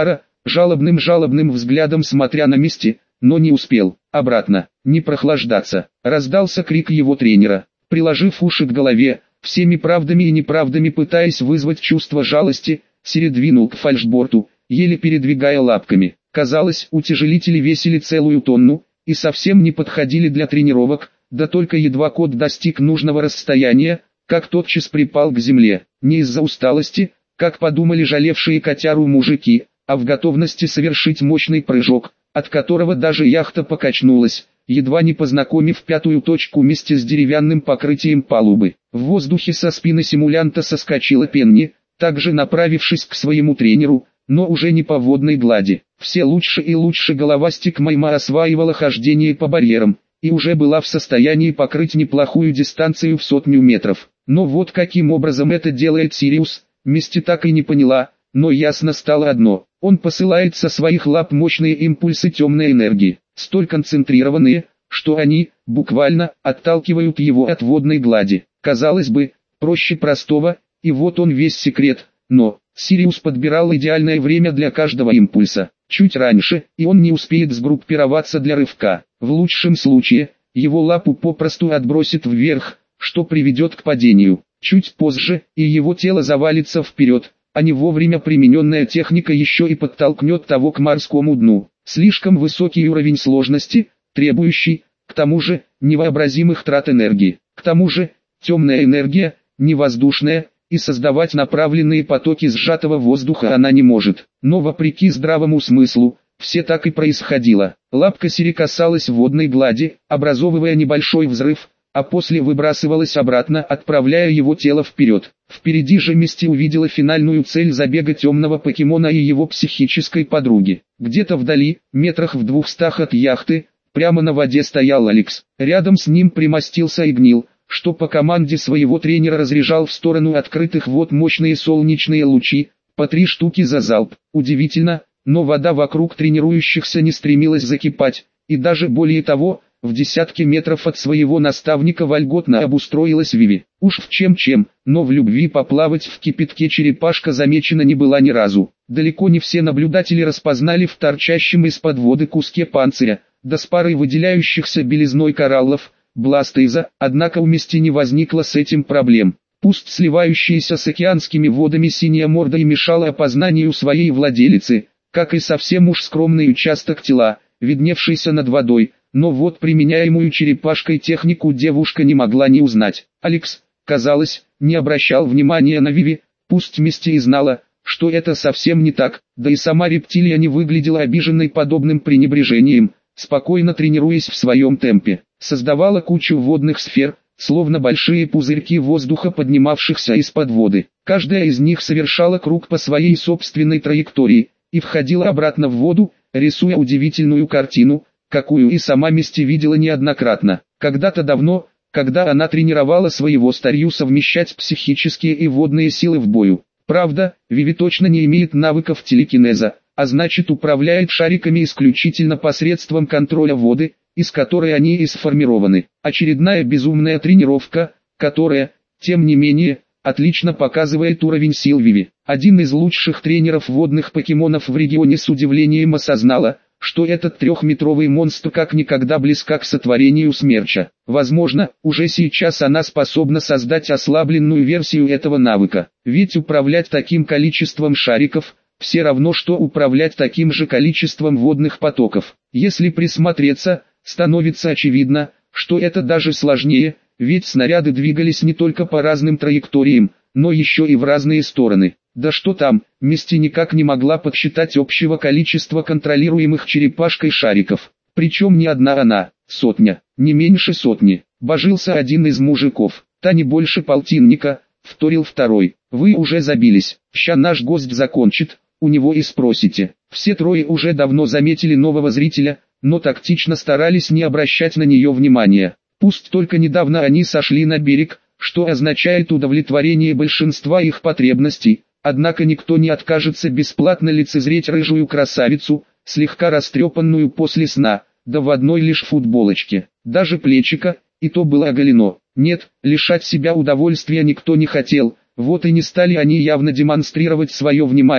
жалобным взглядом смотря на Мисти, но не успел. Обратно, не прохлаждаться. Раздался крик его тренера. Приложив уши к голове, всеми правдами и неправдами пытаясь вызвать чувство жалости, Сири двинул к фальшборту, еле передвигая лапками. Казалось, утяжелители весили целую тонну, и совсем не подходили для тренировок, да только едва кот достиг нужного расстояния, как тотчас припал к земле. Не из-за усталости, как подумали жалевшие котяру мужики, а в готовности совершить мощный прыжок, от которого даже яхта покачнулась, едва не познакомив пятую точку вместе с деревянным покрытием палубы. В воздухе со спины симулянта соскочила Пенни, также направившись к своему тренеру, но уже не по водной глади. Все лучше и лучше головастик Майма осваивала хождение по барьерам, и уже была в состоянии покрыть неплохую дистанцию в 100 метров. Но вот каким образом это делает Сириус, Мисти так и не поняла, но ясно стало одно: он посылает со своих лап мощные импульсы темной энергии, столь концентрированные, что они, буквально, отталкивают его от водной глади. Казалось бы, проще простого, и вот он весь секрет, но Сириус подбирал идеальное время для каждого импульса. Чуть раньше, и он не успеет сгруппироваться для рывка. В лучшем случае, его лапу попросту отбросит вверх, что приведет к падению. Чуть позже, и его тело завалится вперед, а не вовремя примененная техника еще и подтолкнет того к морскому дну. Слишком высокий уровень сложности, требующий, к тому же, невообразимых трат энергии. К тому же, темная энергия, не воздушная, и создавать направленные потоки сжатого воздуха она не может. Но вопреки здравому смыслу, все так и происходило. Лапка Сири касалась водной глади, образовывая небольшой взрыв, а после выбрасывалась обратно, отправляя его тело вперед. Впереди же Мисти увидела финальную цель забега темного покемона и его психической подруги. Где-то вдали, метрах в 200 от яхты, прямо на воде стоял Алекс. Рядом с ним примостился Игнил, что по команде своего тренера разряжал в сторону открытых вод мощные солнечные лучи, по 3 штуки за залп. Удивительно, но вода вокруг тренирующихся не стремилась закипать, и даже более того, в десятки метров от своего наставника вольготно обустроилась Виви. Уж в чем-чем, но в любви поплавать в кипятке черепашка замечена не была ни разу. Далеко не все наблюдатели распознали в торчащем из-под воды куске панциря, да с парой выделяющихся белизной кораллов, бластейза, однако у Мисти не возникло с этим проблем. Пусть сливающаяся с океанскими водами синяя морда и мешала опознанию своей владелицы, как и совсем уж скромный участок тела, видневшийся над водой, но вот применяемую черепашкой технику девушка не могла не узнать. Алекс, казалось, не обращал внимания на Виви, пусть Мисти и знала, что это совсем не так, да и сама рептилия не выглядела обиженной подобным пренебрежением, спокойно тренируясь в своем темпе. Создавала кучу водных сфер, словно большие пузырьки воздуха, поднимавшихся из-под воды. Каждая из них совершала круг по своей собственной траектории, и входила обратно в воду, рисуя удивительную картину, какую и сама Мисти видела неоднократно. Когда-то давно, когда она тренировала своего старью совмещать психические и водные силы в бою. Правда, Виви точно не имеет навыков телекинеза, а значит управляет шариками исключительно посредством контроля воды, из которой они и сформированы. Очередная безумная тренировка, которая, тем не менее, отлично показывает уровень сил Виви. Один из лучших тренеров водных покемонов в регионе с удивлением осознала, что этот 3-метровый монстр как никогда близка к сотворению смерча. Возможно, уже сейчас она способна создать ослабленную версию этого навыка. Ведь управлять таким количеством шариков – все равно что управлять таким же количеством водных потоков. Если присмотреться, становится очевидно, что это даже сложнее, ведь снаряды двигались не только по разным траекториям, но еще и в разные стороны. Да что там, Мисти никак не могла подсчитать общего количества контролируемых черепашкой шариков. Причем не одна она, сотня, не меньше сотни. Божился один из мужиков, та не больше полтинника, вторил второй. Вы уже забились, ща наш гость закончит, у него и спросите. Все трое уже давно заметили нового зрителя, но тактично старались не обращать на нее внимания. Пусть только недавно они сошли на берег, что означает удовлетворение большинства их потребностей, однако никто не откажется бесплатно лицезреть рыжую красавицу, слегка растрепанную после сна, да в одной лишь футболочке. Даже плечико, и то было оголено. Нет, лишать себя удовольствия никто не хотел, вот и не стали они явно демонстрировать свое внимание,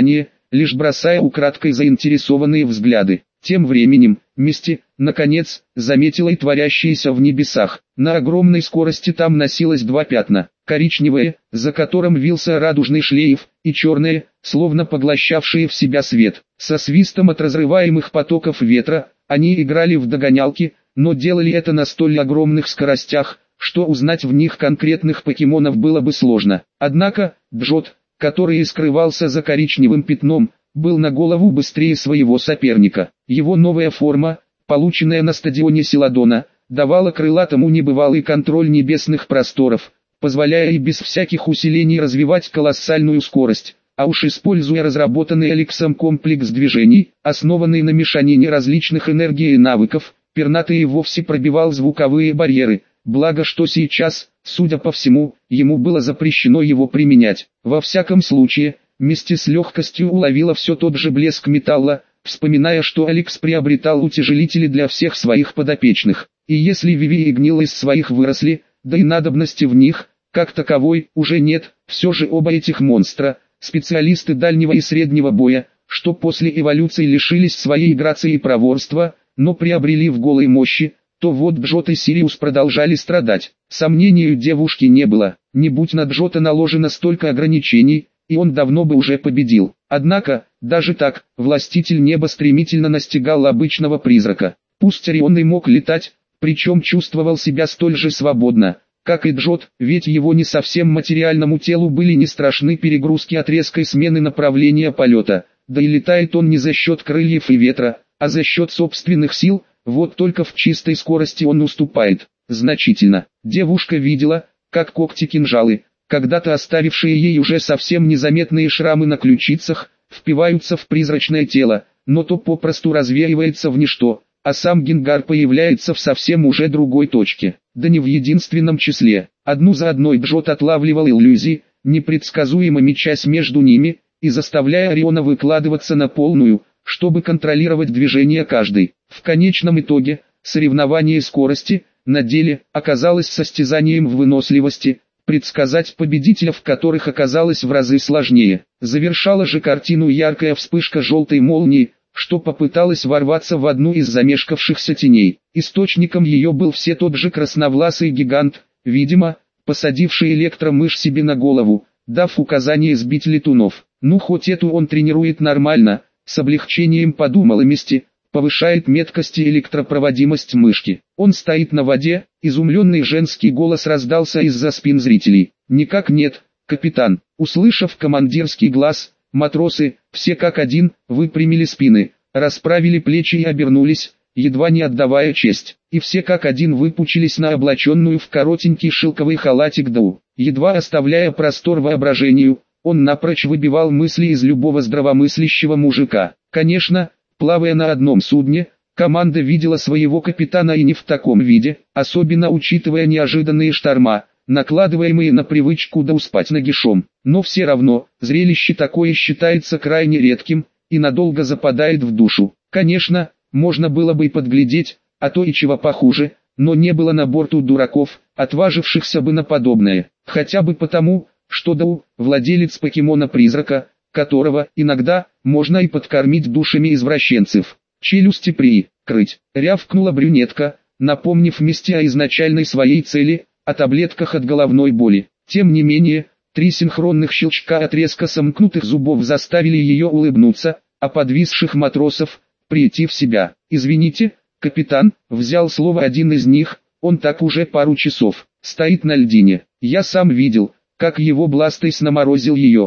лишь бросая украдкой заинтересованные взгляды. Тем временем, Мисти, наконец, заметила и творящееся в небесах. На огромной скорости там носилось два пятна. Коричневое, за которым вился радужный шлейф, и черное, словно поглощавшие в себя свет. Со свистом от разрываемых потоков ветра, они играли в догонялки, но делали это на столь огромных скоростях, что узнать в них конкретных покемонов было бы сложно. Однако, Джот, который и скрывался за коричневым пятном, был на голову быстрее своего соперника. Его новая форма, полученная на стадионе Силадона, давала крылатому небывалый контроль небесных просторов, позволяя и без всяких усилений развивать колоссальную скорость. А уж используя разработанный Алексом комплекс движений, основанный на мешанине различных энергий и навыков, пернатый и вовсе пробивал звуковые барьеры, благо что сейчас, судя по всему, ему было запрещено его применять. Во всяком случае, Мисти с легкостью уловила все тот же блеск металла, вспоминая, что Алекс приобретал утяжелители для всех своих подопечных. И если Виви и Гнил из своих выросли, да и надобности в них, как таковой, уже нет, все же оба этих монстра, специалисты дальнего и среднего боя, что после эволюции лишились своей грации и проворства, но приобрели в голой мощи, то вот Джот и Сириус продолжали страдать. Сомнению девушки не было, не будь на Джота наложено столько ограничений, и он давно бы уже победил. Однако, даже так, властитель неба стремительно настигал обычного призрака. Пусть Орион и мог летать, причем чувствовал себя столь же свободно, как и Джот, ведь его не совсем материальному телу были не страшны перегрузки от резкой смены направления полета, да и летает он не за счет крыльев и ветра, а за счет собственных сил, вот только в чистой скорости он уступает, значительно. Девушка видела, как когти-кинжалы, когда-то оставившие ей уже совсем незаметные шрамы на ключицах, впиваются в призрачное тело, но то попросту развеивается в ничто, а сам Генгар появляется в совсем уже другой точке, да не в единственном числе. Одну за одной Джот отлавливал иллюзии, непредсказуемо мечась между ними, и заставляя Ориона выкладываться на полную, чтобы контролировать движение каждой. В конечном итоге, соревнование скорости, на деле, оказалось состязанием в выносливости, предсказать победителя в которых оказалось в разы сложнее. Завершала же картину яркая вспышка желтой молнии, что попыталась ворваться в одну из замешкавшихся теней. Источником ее был все тот же красновласый гигант, видимо, посадивший электромышь себе на голову, дав указание сбить летунов. Ну хоть эту он тренирует нормально, с облегчением подумала Мисти, повышает меткость и электропроводимость мышки. Он стоит на воде, изумленный женский голос раздался из-за спин зрителей. Никак нет, капитан. Услышав командирский глаз, матросы, все как один, выпрямили спины, расправили плечи и обернулись, едва не отдавая честь. И все как один выпучились на облаченную в коротенький шелковый халатик Дау. Едва оставляя простор воображению, он напрочь выбивал мысли из любого здравомыслящего мужика. Конечно, плавая на одном судне, команда видела своего капитана и не в таком виде, особенно учитывая неожиданные шторма, накладываемые на привычку Дау спать нагишом. Но все равно, зрелище такое считается крайне редким, и надолго западает в душу. Конечно, можно было бы и подглядеть, а то и чего похуже, но не было на борту дураков, отважившихся бы на подобное. Хотя бы потому, что Дау, владелец покемона-призрака, которого, иногда, можно и подкормить душами извращенцев. Челюсти прикрыть, рявкнула брюнетка, напомнив Мисти о изначальной своей цели, о таблетках от головной боли. Тем не менее, 3 синхронных щелчка от резко сомкнутых зубов заставили ее улыбнуться, а подвисших матросов прийти в себя. «Извините, капитан», взял слово один из них, он так уже пару часов стоит на льдине. Я сам видел, как его бластейс наморозил ее.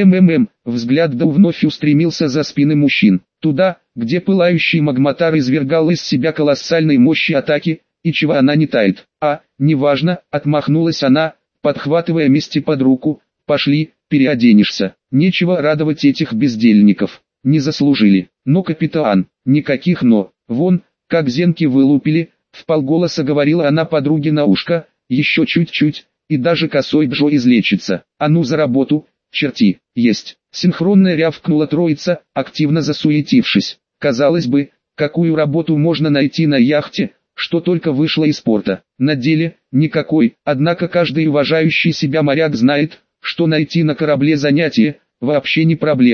Взгляд Дау вновь устремился за спины мужчин, туда, где пылающий магматар извергал из себя колоссальной мощи атаки, и чего она не тает. Неважно, отмахнулась она, подхватывая Мисти под руку, пошли, переоденешься. Нечего радовать этих бездельников, не заслужили. Но капитан, никаких но, вон, как зенки вылупили, вполголоса говорила она подруге на ушко, еще чуть-чуть, и даже косой Джо излечится. А ну за работу, черти, есть. Синхронно рявкнула троица, активно засуетившись. Казалось бы, какую работу можно найти на яхте, что только вышло из порта. На деле, никакой, однако каждый уважающий себя моряк знает, что найти на корабле занятие, вообще не проблема.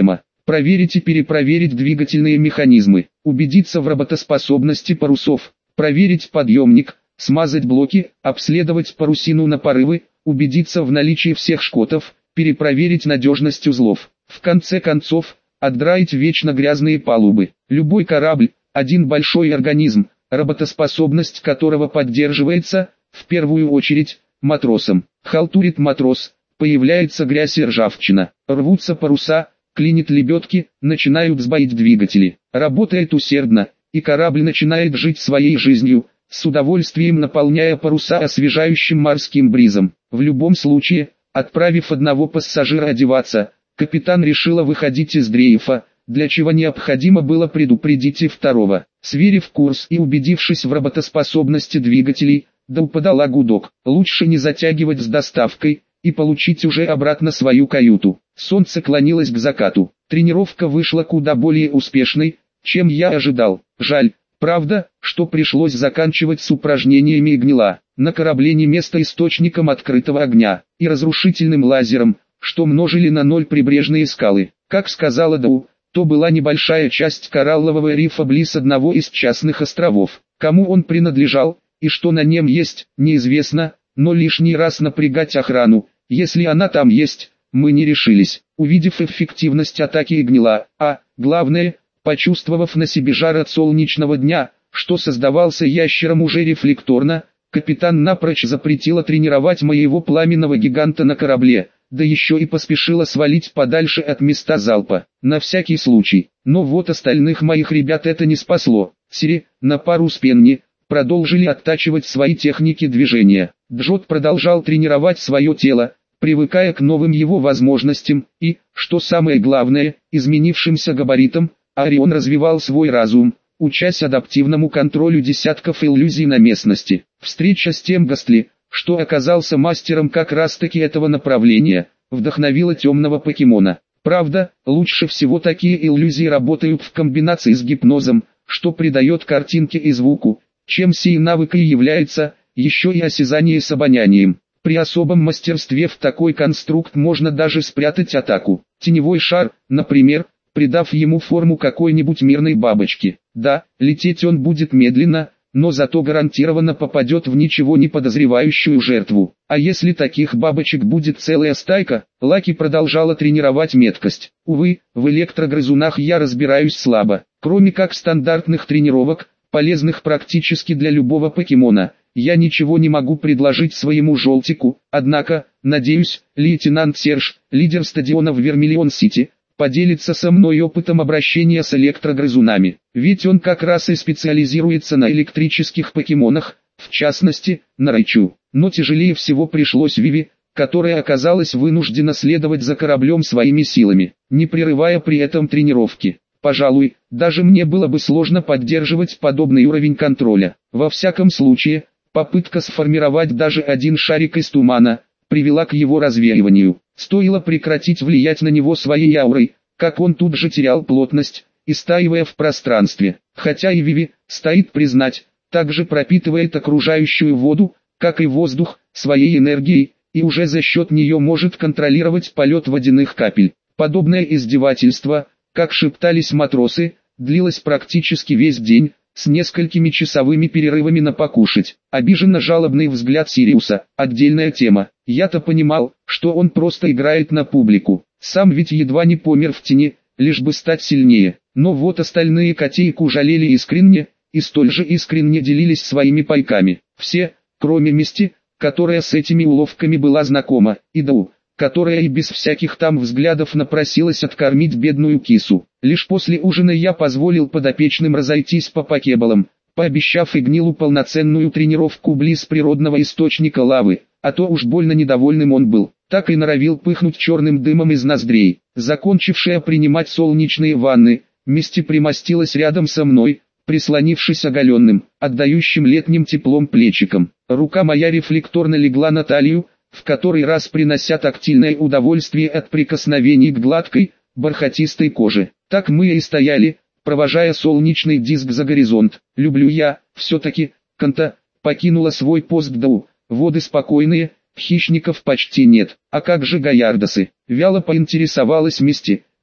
проверить и перепроверить двигательные механизмы, убедиться в работоспособности парусов, проверить подъемник, смазать блоки, обследовать парусину на порывы, убедиться в наличии всех шкотов, перепроверить надежность узлов. В конце концов, отдраить вечно грязные палубы. Любой корабль – один большой организм, работоспособность которого поддерживается, в первую очередь, матросом. Халтурит матрос, появляется грязь и ржавчина, рвутся паруса, клинит лебедки, начинают сбоить двигатели. Работает усердно, и корабль начинает жить своей жизнью, с удовольствием наполняя паруса освежающим морским бризом. В любом случае, отправив одного пассажира одеваться, капитан решила выходить из дрейфа, для чего необходимо было предупредить и второго. Сверив курс и убедившись в работоспособности двигателей, Доу подала гудок. Лучше не затягивать с доставкой и получить уже обратно свою каюту. Солнце клонилось к закату. Тренировка вышла куда более успешной, чем я ожидал. Жаль, правда, что пришлось заканчивать с упражнениями и гнила. На корабле не место источником открытого огня и разрушительным лазером, что множили на ноль прибрежные скалы. Как сказала Доу, то была небольшая часть кораллового рифа близ одного из частных островов. Кому он принадлежал, и что на нем есть, неизвестно, но лишний раз напрягать охрану, если она там есть, мы не решились. Увидев эффективность атаки и гнила, а, главное, почувствовав на себе жар от солнечного дня, что создавался ящером уже рефлекторно, капитан напрочь запретила тренировать моего пламенного гиганта на корабле, да еще и поспешила свалить подальше от места залпа, на всякий случай. Но вот остальных моих ребят это не спасло. Сири, на пару с Пенни, продолжили оттачивать свои техники движения. Джот продолжал тренировать свое тело, привыкая к новым его возможностям, и, что самое главное, изменившимся габаритам, Орион развивал свой разум, учась адаптивному контролю десятков иллюзий на местности. Встреча с тем Гастли, что оказался мастером как раз-таки этого направления, вдохновила темного покемона. Правда, лучше всего такие иллюзии работают в комбинации с гипнозом, что придает картинке и звуку, чем сей навык и является, еще и осязание с обонянием. При особом мастерстве в такой конструкт можно даже спрятать атаку. Теневой шар, например, придав ему форму какой-нибудь мирной бабочки. Да, лететь он будет медленно, но зато гарантированно попадет в ничего не подозревающую жертву. А если таких бабочек будет целая стайка, Лаки продолжала тренировать меткость. Увы, в электрогрызунах я разбираюсь слабо. Кроме как стандартных тренировок, полезных практически для любого покемона, я ничего не могу предложить своему желтику, однако, надеюсь, лейтенант Серж, лидер стадиона в Вермиллион-Сити, поделится со мной опытом обращения с электрогрызунами, ведь он как раз и специализируется на электрических покемонах, в частности, на Райчу. Но тяжелее всего пришлось Виви, которая оказалась вынуждена следовать за кораблем своими силами, не прерывая при этом тренировки. Пожалуй, даже мне было бы сложно поддерживать подобный уровень контроля. Во всяком случае, попытка сформировать даже один шарик из тумана привела к его развеиванию. Стоило прекратить влиять на него своей аурой, как он тут же терял плотность, истаивая в пространстве. Хотя и Виви, стоит признать, также пропитывает окружающую воду, как и воздух, своей энергией, и уже за счет нее может контролировать полет водяных капель. Подобное издевательство, как шептались матросы, длилось практически весь день, с несколькими часовыми перерывами на покушать. Обиженно-жалобный взгляд Сириуса, отдельная тема. Я-то понимал, что он просто играет на публику. Сам ведь едва не помер в тени, лишь бы стать сильнее. Но вот остальные котейку жалели искренне, и столь же искренне делились своими пайками. Все, кроме Мисти, которая с этими уловками была знакома, и Доу, которая и без всяких там взглядов напросилась откормить бедную кису. Лишь после ужина я позволил подопечным разойтись по покебалам, пообещав Игнилу полноценную тренировку близ природного источника лавы, а то уж больно недовольным он был, так и норовил пыхнуть черным дымом из ноздрей. Закончившая принимать солнечные ванны, Мисти примостилась рядом со мной, прислонившись оголенным, отдающим летним теплом плечиком. Рука моя рефлекторно легла на талию, в который раз принося тактильное удовольствие от прикосновений к гладкой, бархатистой коже. Так мы и стояли, провожая солнечный диск за горизонт. Люблю я, все-таки, Канта, покинула свой пост Доу. Воды спокойные, хищников почти нет. А как же Гаярдосы? Вяло поинтересовалась Мисти,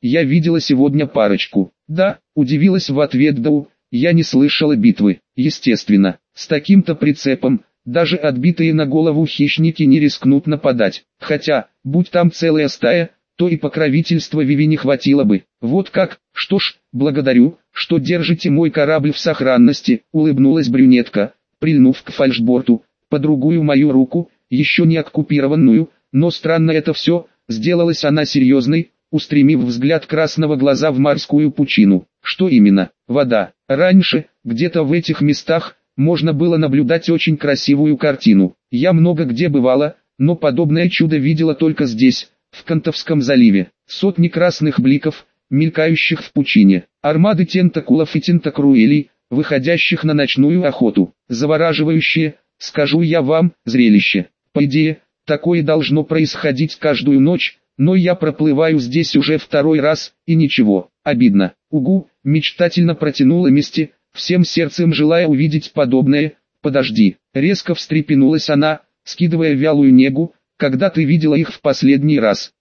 я видела сегодня парочку. Да, удивилась в ответ Дау, я не слышала битвы. Естественно, с таким-то прицепом, даже отбитые на голову хищники не рискнут нападать. Хотя, будь там целая стая, то и покровительства Виви не хватило бы. Вот как, что ж, благодарю, что держите мой корабль в сохранности, улыбнулась брюнетка, прильнув к фальшборту, по другую мою руку, еще не оккупированную, но странно это все, сделалась она серьезной, устремив взгляд красного глаза в морскую пучину. Что именно? Вода. Раньше, где-то в этих местах, можно было наблюдать очень красивую картину. Я много где бывала, но подобное чудо видела только здесь, в Кантовском заливе. Сотни красных бликов, мелькающих в пучине, армады тентакулов и тентакруэлей, выходящих на ночную охоту. Завораживающее, скажу я вам, зрелище. По идее, такое должно происходить каждую ночь, но я проплываю здесь уже второй раз, и ничего, обидно. Угу, мечтательно протянула Мисти, всем сердцем желая увидеть подобное. Подожди, резко встрепенулась она, скидывая вялую негу, когда ты видела их в последний раз?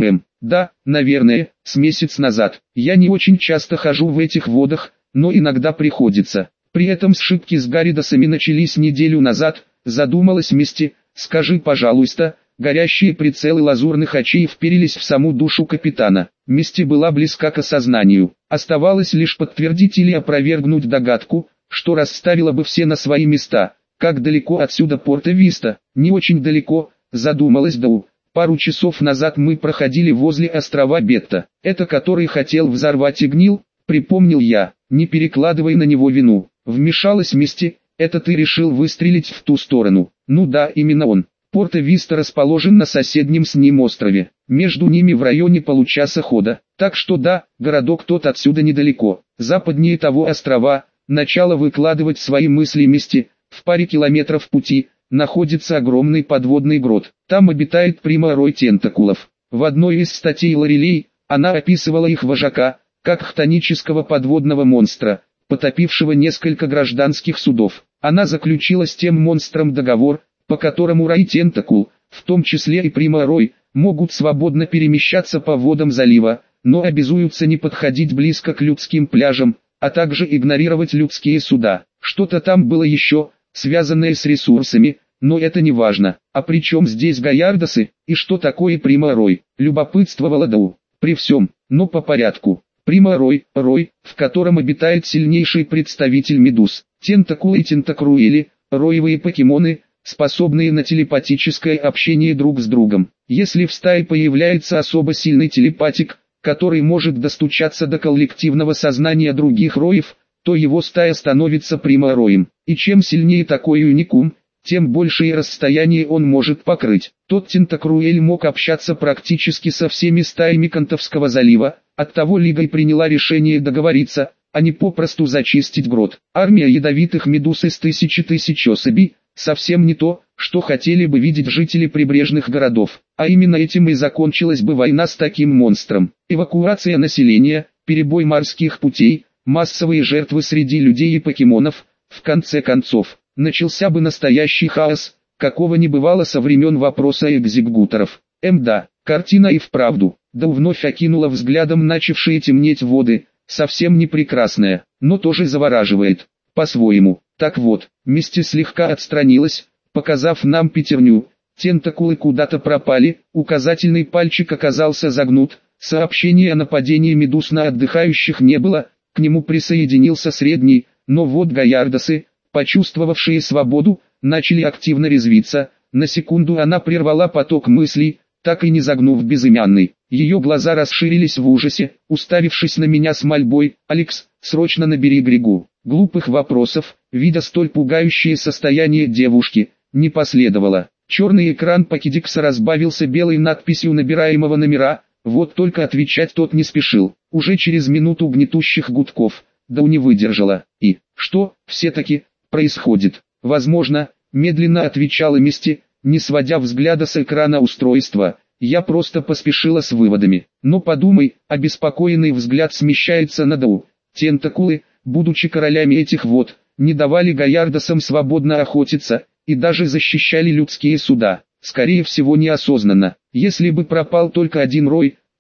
Да, наверное, с месяц назад. Я не очень часто хожу в этих водах, но иногда приходится. При этом сшибки с Гарридосами начались неделю назад, задумалась Мисти. Скажи, пожалуйста, горящие прицелы лазурных очей вперились в саму душу капитана. Мисти была близка к осознанию. Оставалось лишь подтвердить или опровергнуть догадку, что расставила бы все на свои места. Как далеко отсюда Порто-Виста? Не очень далеко, задумалась Дау. Пару часов назад мы проходили возле острова Бетта. Это который хотел взорвать и гнил, припомнил я, не перекладывай на него вину. Вмешалась Мисти, это ты решил выстрелить в ту сторону. Ну да, именно он. Порто-Виста расположен на соседнем с ним острове. Между ними в районе получаса хода. Так что да, городок тот отсюда недалеко. Западнее того острова, начало выкладывать свои мысли Мисти, в паре километров пути, находится огромный подводный грот. Там обитает прима-рой тентакулов. В одной из статей Лорелей, она описывала их вожака, как хтонического подводного монстра, потопившего несколько гражданских судов. Она заключила с тем монстром договор, по которому рой тентакул, в том числе и прима-рой, могут свободно перемещаться по водам залива, но обязуются не подходить близко к людским пляжам, а также игнорировать людские суда. Что-то там было еще, связанное с ресурсами, но это не важно. А при чем здесь Гаярдосы, и что такое прима-рой? Любопытствовала Дау. При всем, но по порядку. Прима-рой, рой, в котором обитает сильнейший представитель медуз. Тентакулы и тентакруэли, роевые покемоны, способные на телепатическое общение друг с другом. Если в стае появляется особо сильный телепатик, который может достучаться до коллективного сознания других роев, то его стая становится прима-роем. И чем сильнее такой уникум, тем большее расстояние он может покрыть. Тот тентакруэль мог общаться практически со всеми стаями Кантовского залива, оттого Лига и приняла решение договориться, а не попросту зачистить грот. Армия ядовитых медуз из тысяч особей, совсем не то, что хотели бы видеть жители прибрежных городов. А именно этим и закончилась бы война с таким монстром. Эвакуация населения, перебой морских путей, массовые жертвы среди людей и покемонов, в конце концов, начался бы настоящий хаос, какого не бывало со времен вопроса экзекуторов. Да, картина и вправду, да вновь окинула взглядом начавшие темнеть воды, совсем не прекрасная, но тоже завораживает, по-своему. Так вот, Мисти слегка отстранилась, показав нам пятерню, тентакулы куда-то пропали, указательный пальчик оказался загнут, сообщения о нападении медуз на отдыхающих не было, к нему присоединился средний, но вот Гаярдосы, почувствовавшие свободу, начали активно резвиться. На секунду она прервала поток мыслей, так и не загнув безымянный. Ее глаза расширились в ужасе, уставившись на меня с мольбой: «Алекс, срочно набери Григу». Глупых вопросов, видя столь пугающее состояние девушки, не последовало. Черный экран Покедикса разбавился белой надписью набираемого номера, вот только отвечать тот не спешил. Уже через минуту гнетущих гудков Дау не выдержала. И, что, все-таки, происходит? Возможно, медленно отвечала Мисти, не сводя взгляда с экрана устройства. Я просто поспешила с выводами. Но подумай, обеспокоенный взгляд смещается на Дау. Тентакулы, будучи королями этих вод, не давали Гаярдосам свободно охотиться, и даже защищали людские суда. Скорее всего неосознанно. Если бы пропал только один рой,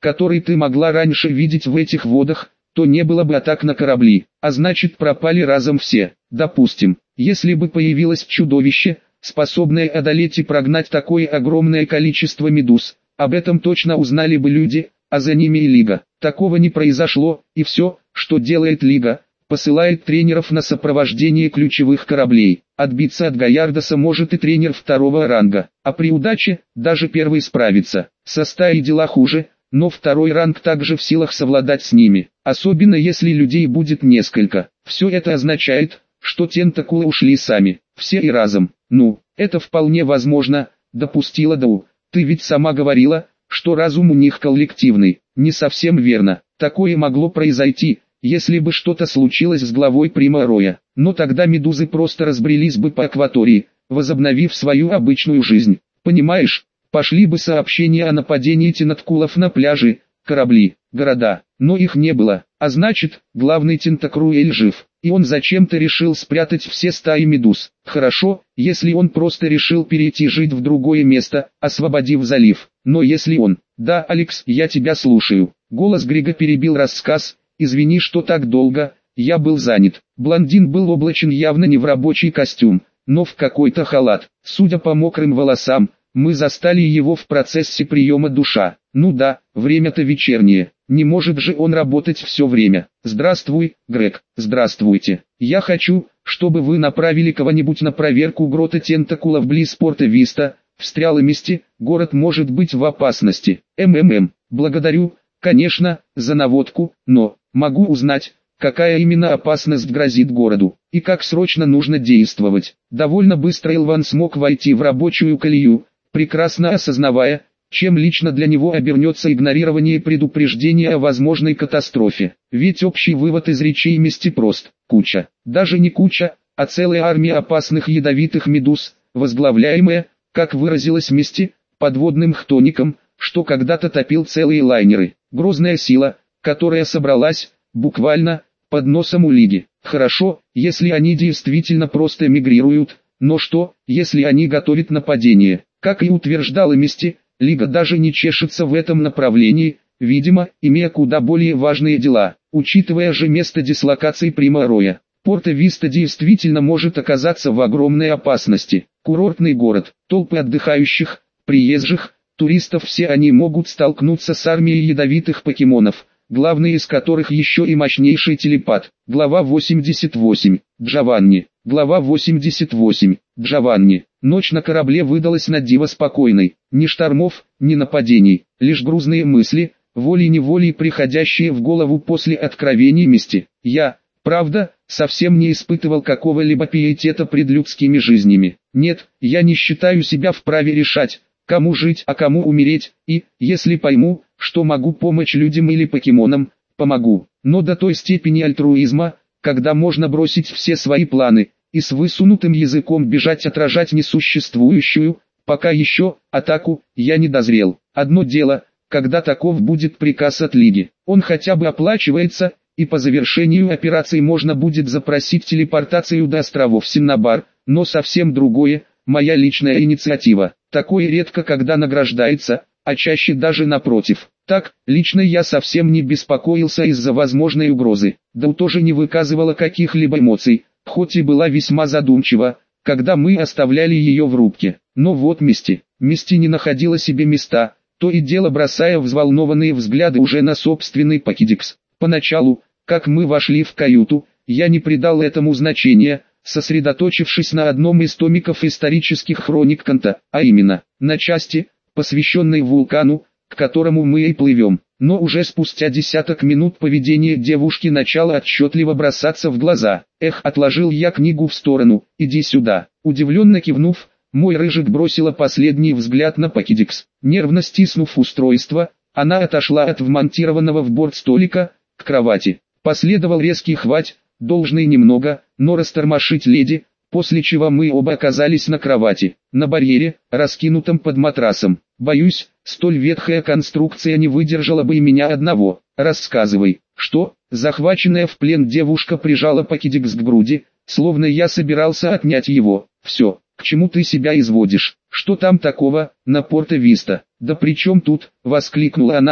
который ты могла раньше видеть в этих водах, то не было бы атак на корабли, а значит пропали разом все. Допустим, если бы появилось чудовище, способное одолеть и прогнать такое огромное количество медуз, об этом точно узнали бы люди, а за ними и Лига. Такого не произошло, и все, что делает Лига, посылает тренеров на сопровождение ключевых кораблей. Отбиться от Гаярдоса может и тренер второго ранга, а при удаче, даже первый справится. Со стаей дела хуже, но второй ранг также в силах совладать с ними, особенно если людей будет несколько. Все это означает, что тентакулы ушли сами, все и разом. Ну, это вполне возможно, допустила Дау. Ты ведь сама говорила, что разум у них коллективный. Не совсем верно. Такое могло произойти, если бы что-то случилось с главой Прима-Роя. Но тогда медузы просто разбрелись бы по акватории, возобновив свою обычную жизнь. Понимаешь, пошли бы сообщения о нападении тентакулов на пляжи, корабли, города. Но их не было, а значит, главный тентакруэль жив. И он зачем-то решил спрятать все стаи медуз. Хорошо, если он просто решил перейти жить в другое место, освободив залив. Но если он... Да, Алекс, я тебя слушаю. Голос Грига перебил рассказ. Извини, что так долго, я был занят. Блондин был облачен явно не в рабочий костюм, но в какой-то халат. Судя по мокрым волосам, мы застали его в процессе приема душа. Ну да, время-то вечернее. Не может же он работать все время. Здравствуй, Грег. Здравствуйте. Я хочу, чтобы вы направили кого-нибудь на проверку грота тентакулов близ порта Виста. Встрял Мисти, город может быть в опасности. Благодарю, конечно, за наводку, но могу узнать, какая именно опасность грозит городу, и как срочно нужно действовать. Довольно быстро Илван смог войти в рабочую колею, прекрасно осознавая, чем лично для него обернется игнорирование предупреждения о возможной катастрофе. Ведь общий вывод из речей Мисти прост: куча, даже не куча, а целая армия опасных ядовитых медуз, возглавляемая, как выразилась Мисти, подводным хтоником, что когда-то топил целые лайнеры. Грозная сила, которая собралась, буквально, под носом у Лиги. Хорошо, если они действительно просто мигрируют, но что, если они готовят нападение? Как и утверждала Мисти, Лига даже не чешется в этом направлении, видимо, имея куда более важные дела. Учитывая же место дислокации Прима-Роя, Порто-Виста действительно может оказаться в огромной опасности. Курортный город, толпы отдыхающих, приезжих, туристов, все они могут столкнуться с армией ядовитых покемонов, главный из которых еще и мощнейший телепат. Глава 88. Джованни. Глава 88. Джованни. Ночь на корабле выдалась на диво спокойной. Ни штормов, ни нападений, лишь грузные мысли, волей-неволей приходящие в голову после откровений Мисти. Я, правда, совсем не испытывал какого-либо пиетета пред людскими жизнями. Нет, я не считаю себя вправе решать, кому жить, а кому умереть, и, если пойму, что могу помочь людям или покемонам, помогу. Но до той степени альтруизма, когда можно бросить все свои планы, и с высунутым языком бежать отражать несуществующую, пока еще, атаку, я не дозрел. Одно дело, когда таков будет приказ от Лиги. Он хотя бы оплачивается, и по завершению операции можно будет запросить телепортацию до островов Синнабар, но совсем другое, моя личная инициатива. Такое редко когда награждается, а чаще даже напротив. Так, лично я совсем не беспокоился из-за возможной угрозы, да тоже не выказывала каких-либо эмоций, хоть и была весьма задумчива, когда мы оставляли ее в рубке. Но вот Мисти не находила себе места, то и дело бросая взволнованные взгляды уже на собственный покедикс. Поначалу, как мы вошли в каюту, я не придал этому значения, сосредоточившись на одном из томиков исторических хроник Канта, а именно, на части, посвященной вулкану, к которому мы и плывем. Но уже спустя десяток минут поведение девушки начало отчетливо бросаться в глаза. Отложил я книгу в сторону, иди сюда. Удивленно кивнув, мой рыжик бросила последний взгляд на покедикс. Нервно стиснув устройство, она отошла от вмонтированного в борт столика, к кровати. Последовал резкий хват, должный немного, но растормошить леди, после чего мы оба оказались на кровати, на барьере, раскинутом под матрасом. Боюсь, столь ветхая конструкция не выдержала бы и меня одного. Рассказывай, что? Захваченная в плен девушка прижала покедикс к груди, словно я собирался отнять его. Все, к чему ты себя изводишь? Что там такого, на Порто-Виста? Да при чем тут? Воскликнула она,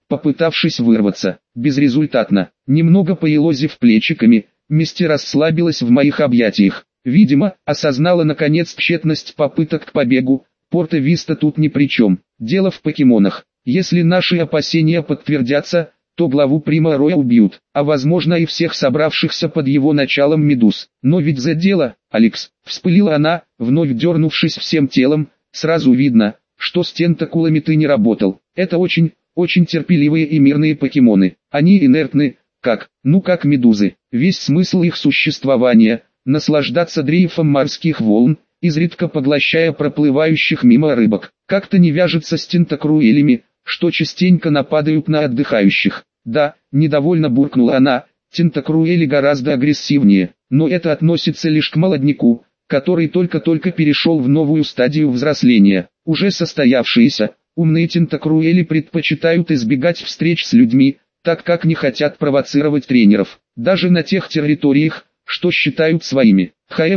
попытавшись вырваться. Безрезультатно. Немного поелозив плечиками, Мисти расслабилась в моих объятиях. Видимо, осознала наконец тщетность попыток к побегу. Порто-Виста тут ни при чем. Дело в покемонах. Если наши опасения подтвердятся, то главу Прима Роя убьют, а возможно и всех собравшихся под его началом медуз. Но ведь за дело, Алекс, вспылила она, вновь дернувшись всем телом, сразу видно, что с тентакулами ты не работал. Это очень терпеливые и мирные покемоны. Они инертны, как медузы. Весь смысл их существования – наслаждаться дрейфом морских волн, изредка поглощая проплывающих мимо рыбок. Как-то не вяжется с тентакруэлями, что частенько нападают на отдыхающих. Да, недовольно буркнула она, тентакруэли гораздо агрессивнее, но это относится лишь к молодняку, который только-только перешел в новую стадию взросления. Уже состоявшиеся, умные тентакруэли предпочитают избегать встреч с людьми, так как не хотят провоцировать тренеров, даже на тех территориях, что считают своими.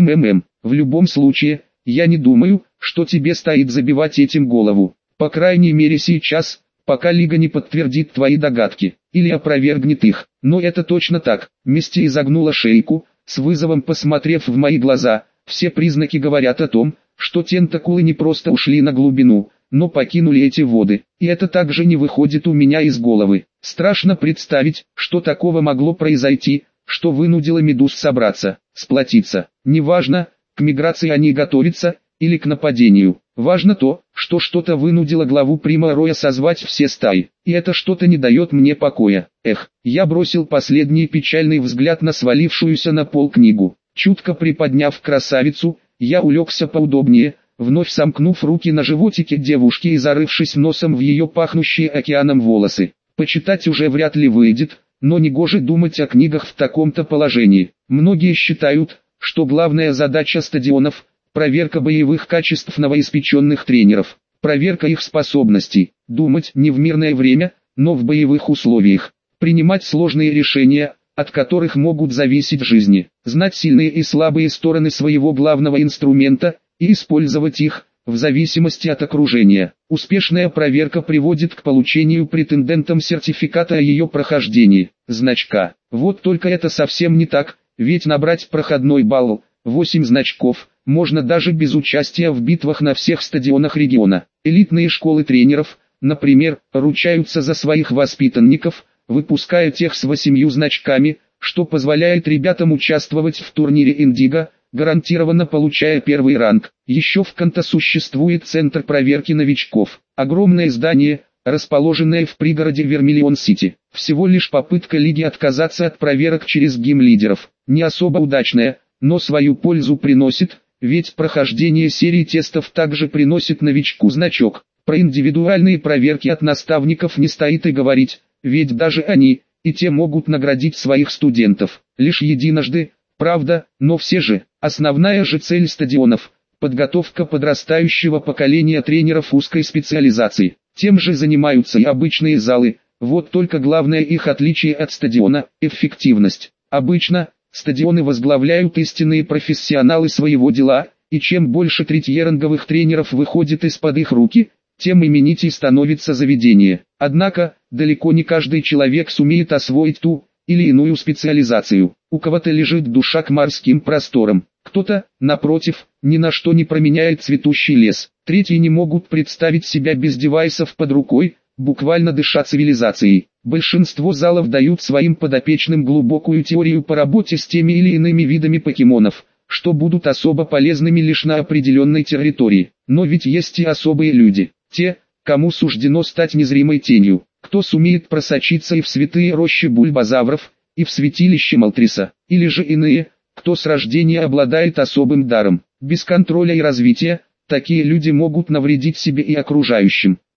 В любом случае, я не думаю, что тебе стоит забивать этим голову. По крайней мере сейчас, пока Лига не подтвердит твои догадки, или опровергнет их. Но это точно так. Мисти изогнула шейку, с вызовом посмотрев в мои глаза. Все признаки говорят о том, что тентакулы не просто ушли на глубину, но покинули эти воды. И это также не выходит у меня из головы. Страшно представить, что такого могло произойти, что вынудило медуз собраться, сплотиться. Неважно, к миграции они готовятся, или к нападению. Важно то, что что-то вынудило главу Прима Роя созвать все стаи. И это что-то не дает мне покоя. Я бросил последний печальный взгляд на свалившуюся на пол книгу. Чутко приподняв красавицу, я улегся поудобнее, вновь сомкнув руки на животике девушки и зарывшись носом в ее пахнущие океаном волосы. Почитать уже вряд ли выйдет, но негоже думать о книгах в таком-то положении. Многие считают, что главная задача стадионов – проверка боевых качеств новоиспеченных тренеров, проверка их способностей, думать не в мирное время, но в боевых условиях, принимать сложные решения, от которых могут зависеть жизни, знать сильные и слабые стороны своего главного инструмента и использовать их, в зависимости от окружения. Успешная проверка приводит к получению претендентом сертификата о ее прохождении, значка. Вот только это совсем не так, ведь набрать проходной балл, 8 значков, можно даже без участия в битвах на всех стадионах региона. Элитные школы тренеров, например, ручаются за своих воспитанников, выпуская тех с 8 значками, что позволяет ребятам участвовать в турнире Индиго, гарантированно получая первый ранг. Еще в Канто существует центр проверки новичков. Огромное здание, расположенное в пригороде Вермиллион-Сити. Всего лишь попытка лиги отказаться от проверок через гим-лидеров. Не особо удачная, но свою пользу приносит, ведь прохождение серии тестов также приносит новичку значок. Про индивидуальные проверки от наставников не стоит и говорить, ведь даже они, и те могут наградить своих студентов. Лишь единожды, правда, но все же. Основная же цель стадионов – подготовка подрастающего поколения тренеров узкой специализации. Тем же занимаются и обычные залы, вот только главное их отличие от стадиона – эффективность. Обычно, стадионы возглавляют истинные профессионалы своего дела, и чем больше третьеранговых тренеров выходит из-под их руки, тем именитей становится заведение. Однако, далеко не каждый человек сумеет освоить ту или иную специализацию. У кого-то лежит душа к морским просторам, кто-то, напротив, ни на что не променяет цветущий лес. Третьи не могут представить себя без девайсов под рукой, буквально дыша цивилизацией. Большинство залов дают своим подопечным глубокую теорию по работе с теми или иными видами покемонов, что будут особо полезными лишь на определенной территории. Но ведь есть и особые люди, те, кому суждено стать незримой тенью, кто сумеет просочиться и в святые рощи бульбазавров, и в святилище Малтриса, или же иные, кто с рождения обладает особым даром. Без контроля и развития, такие люди могут навредить себе и окружающим.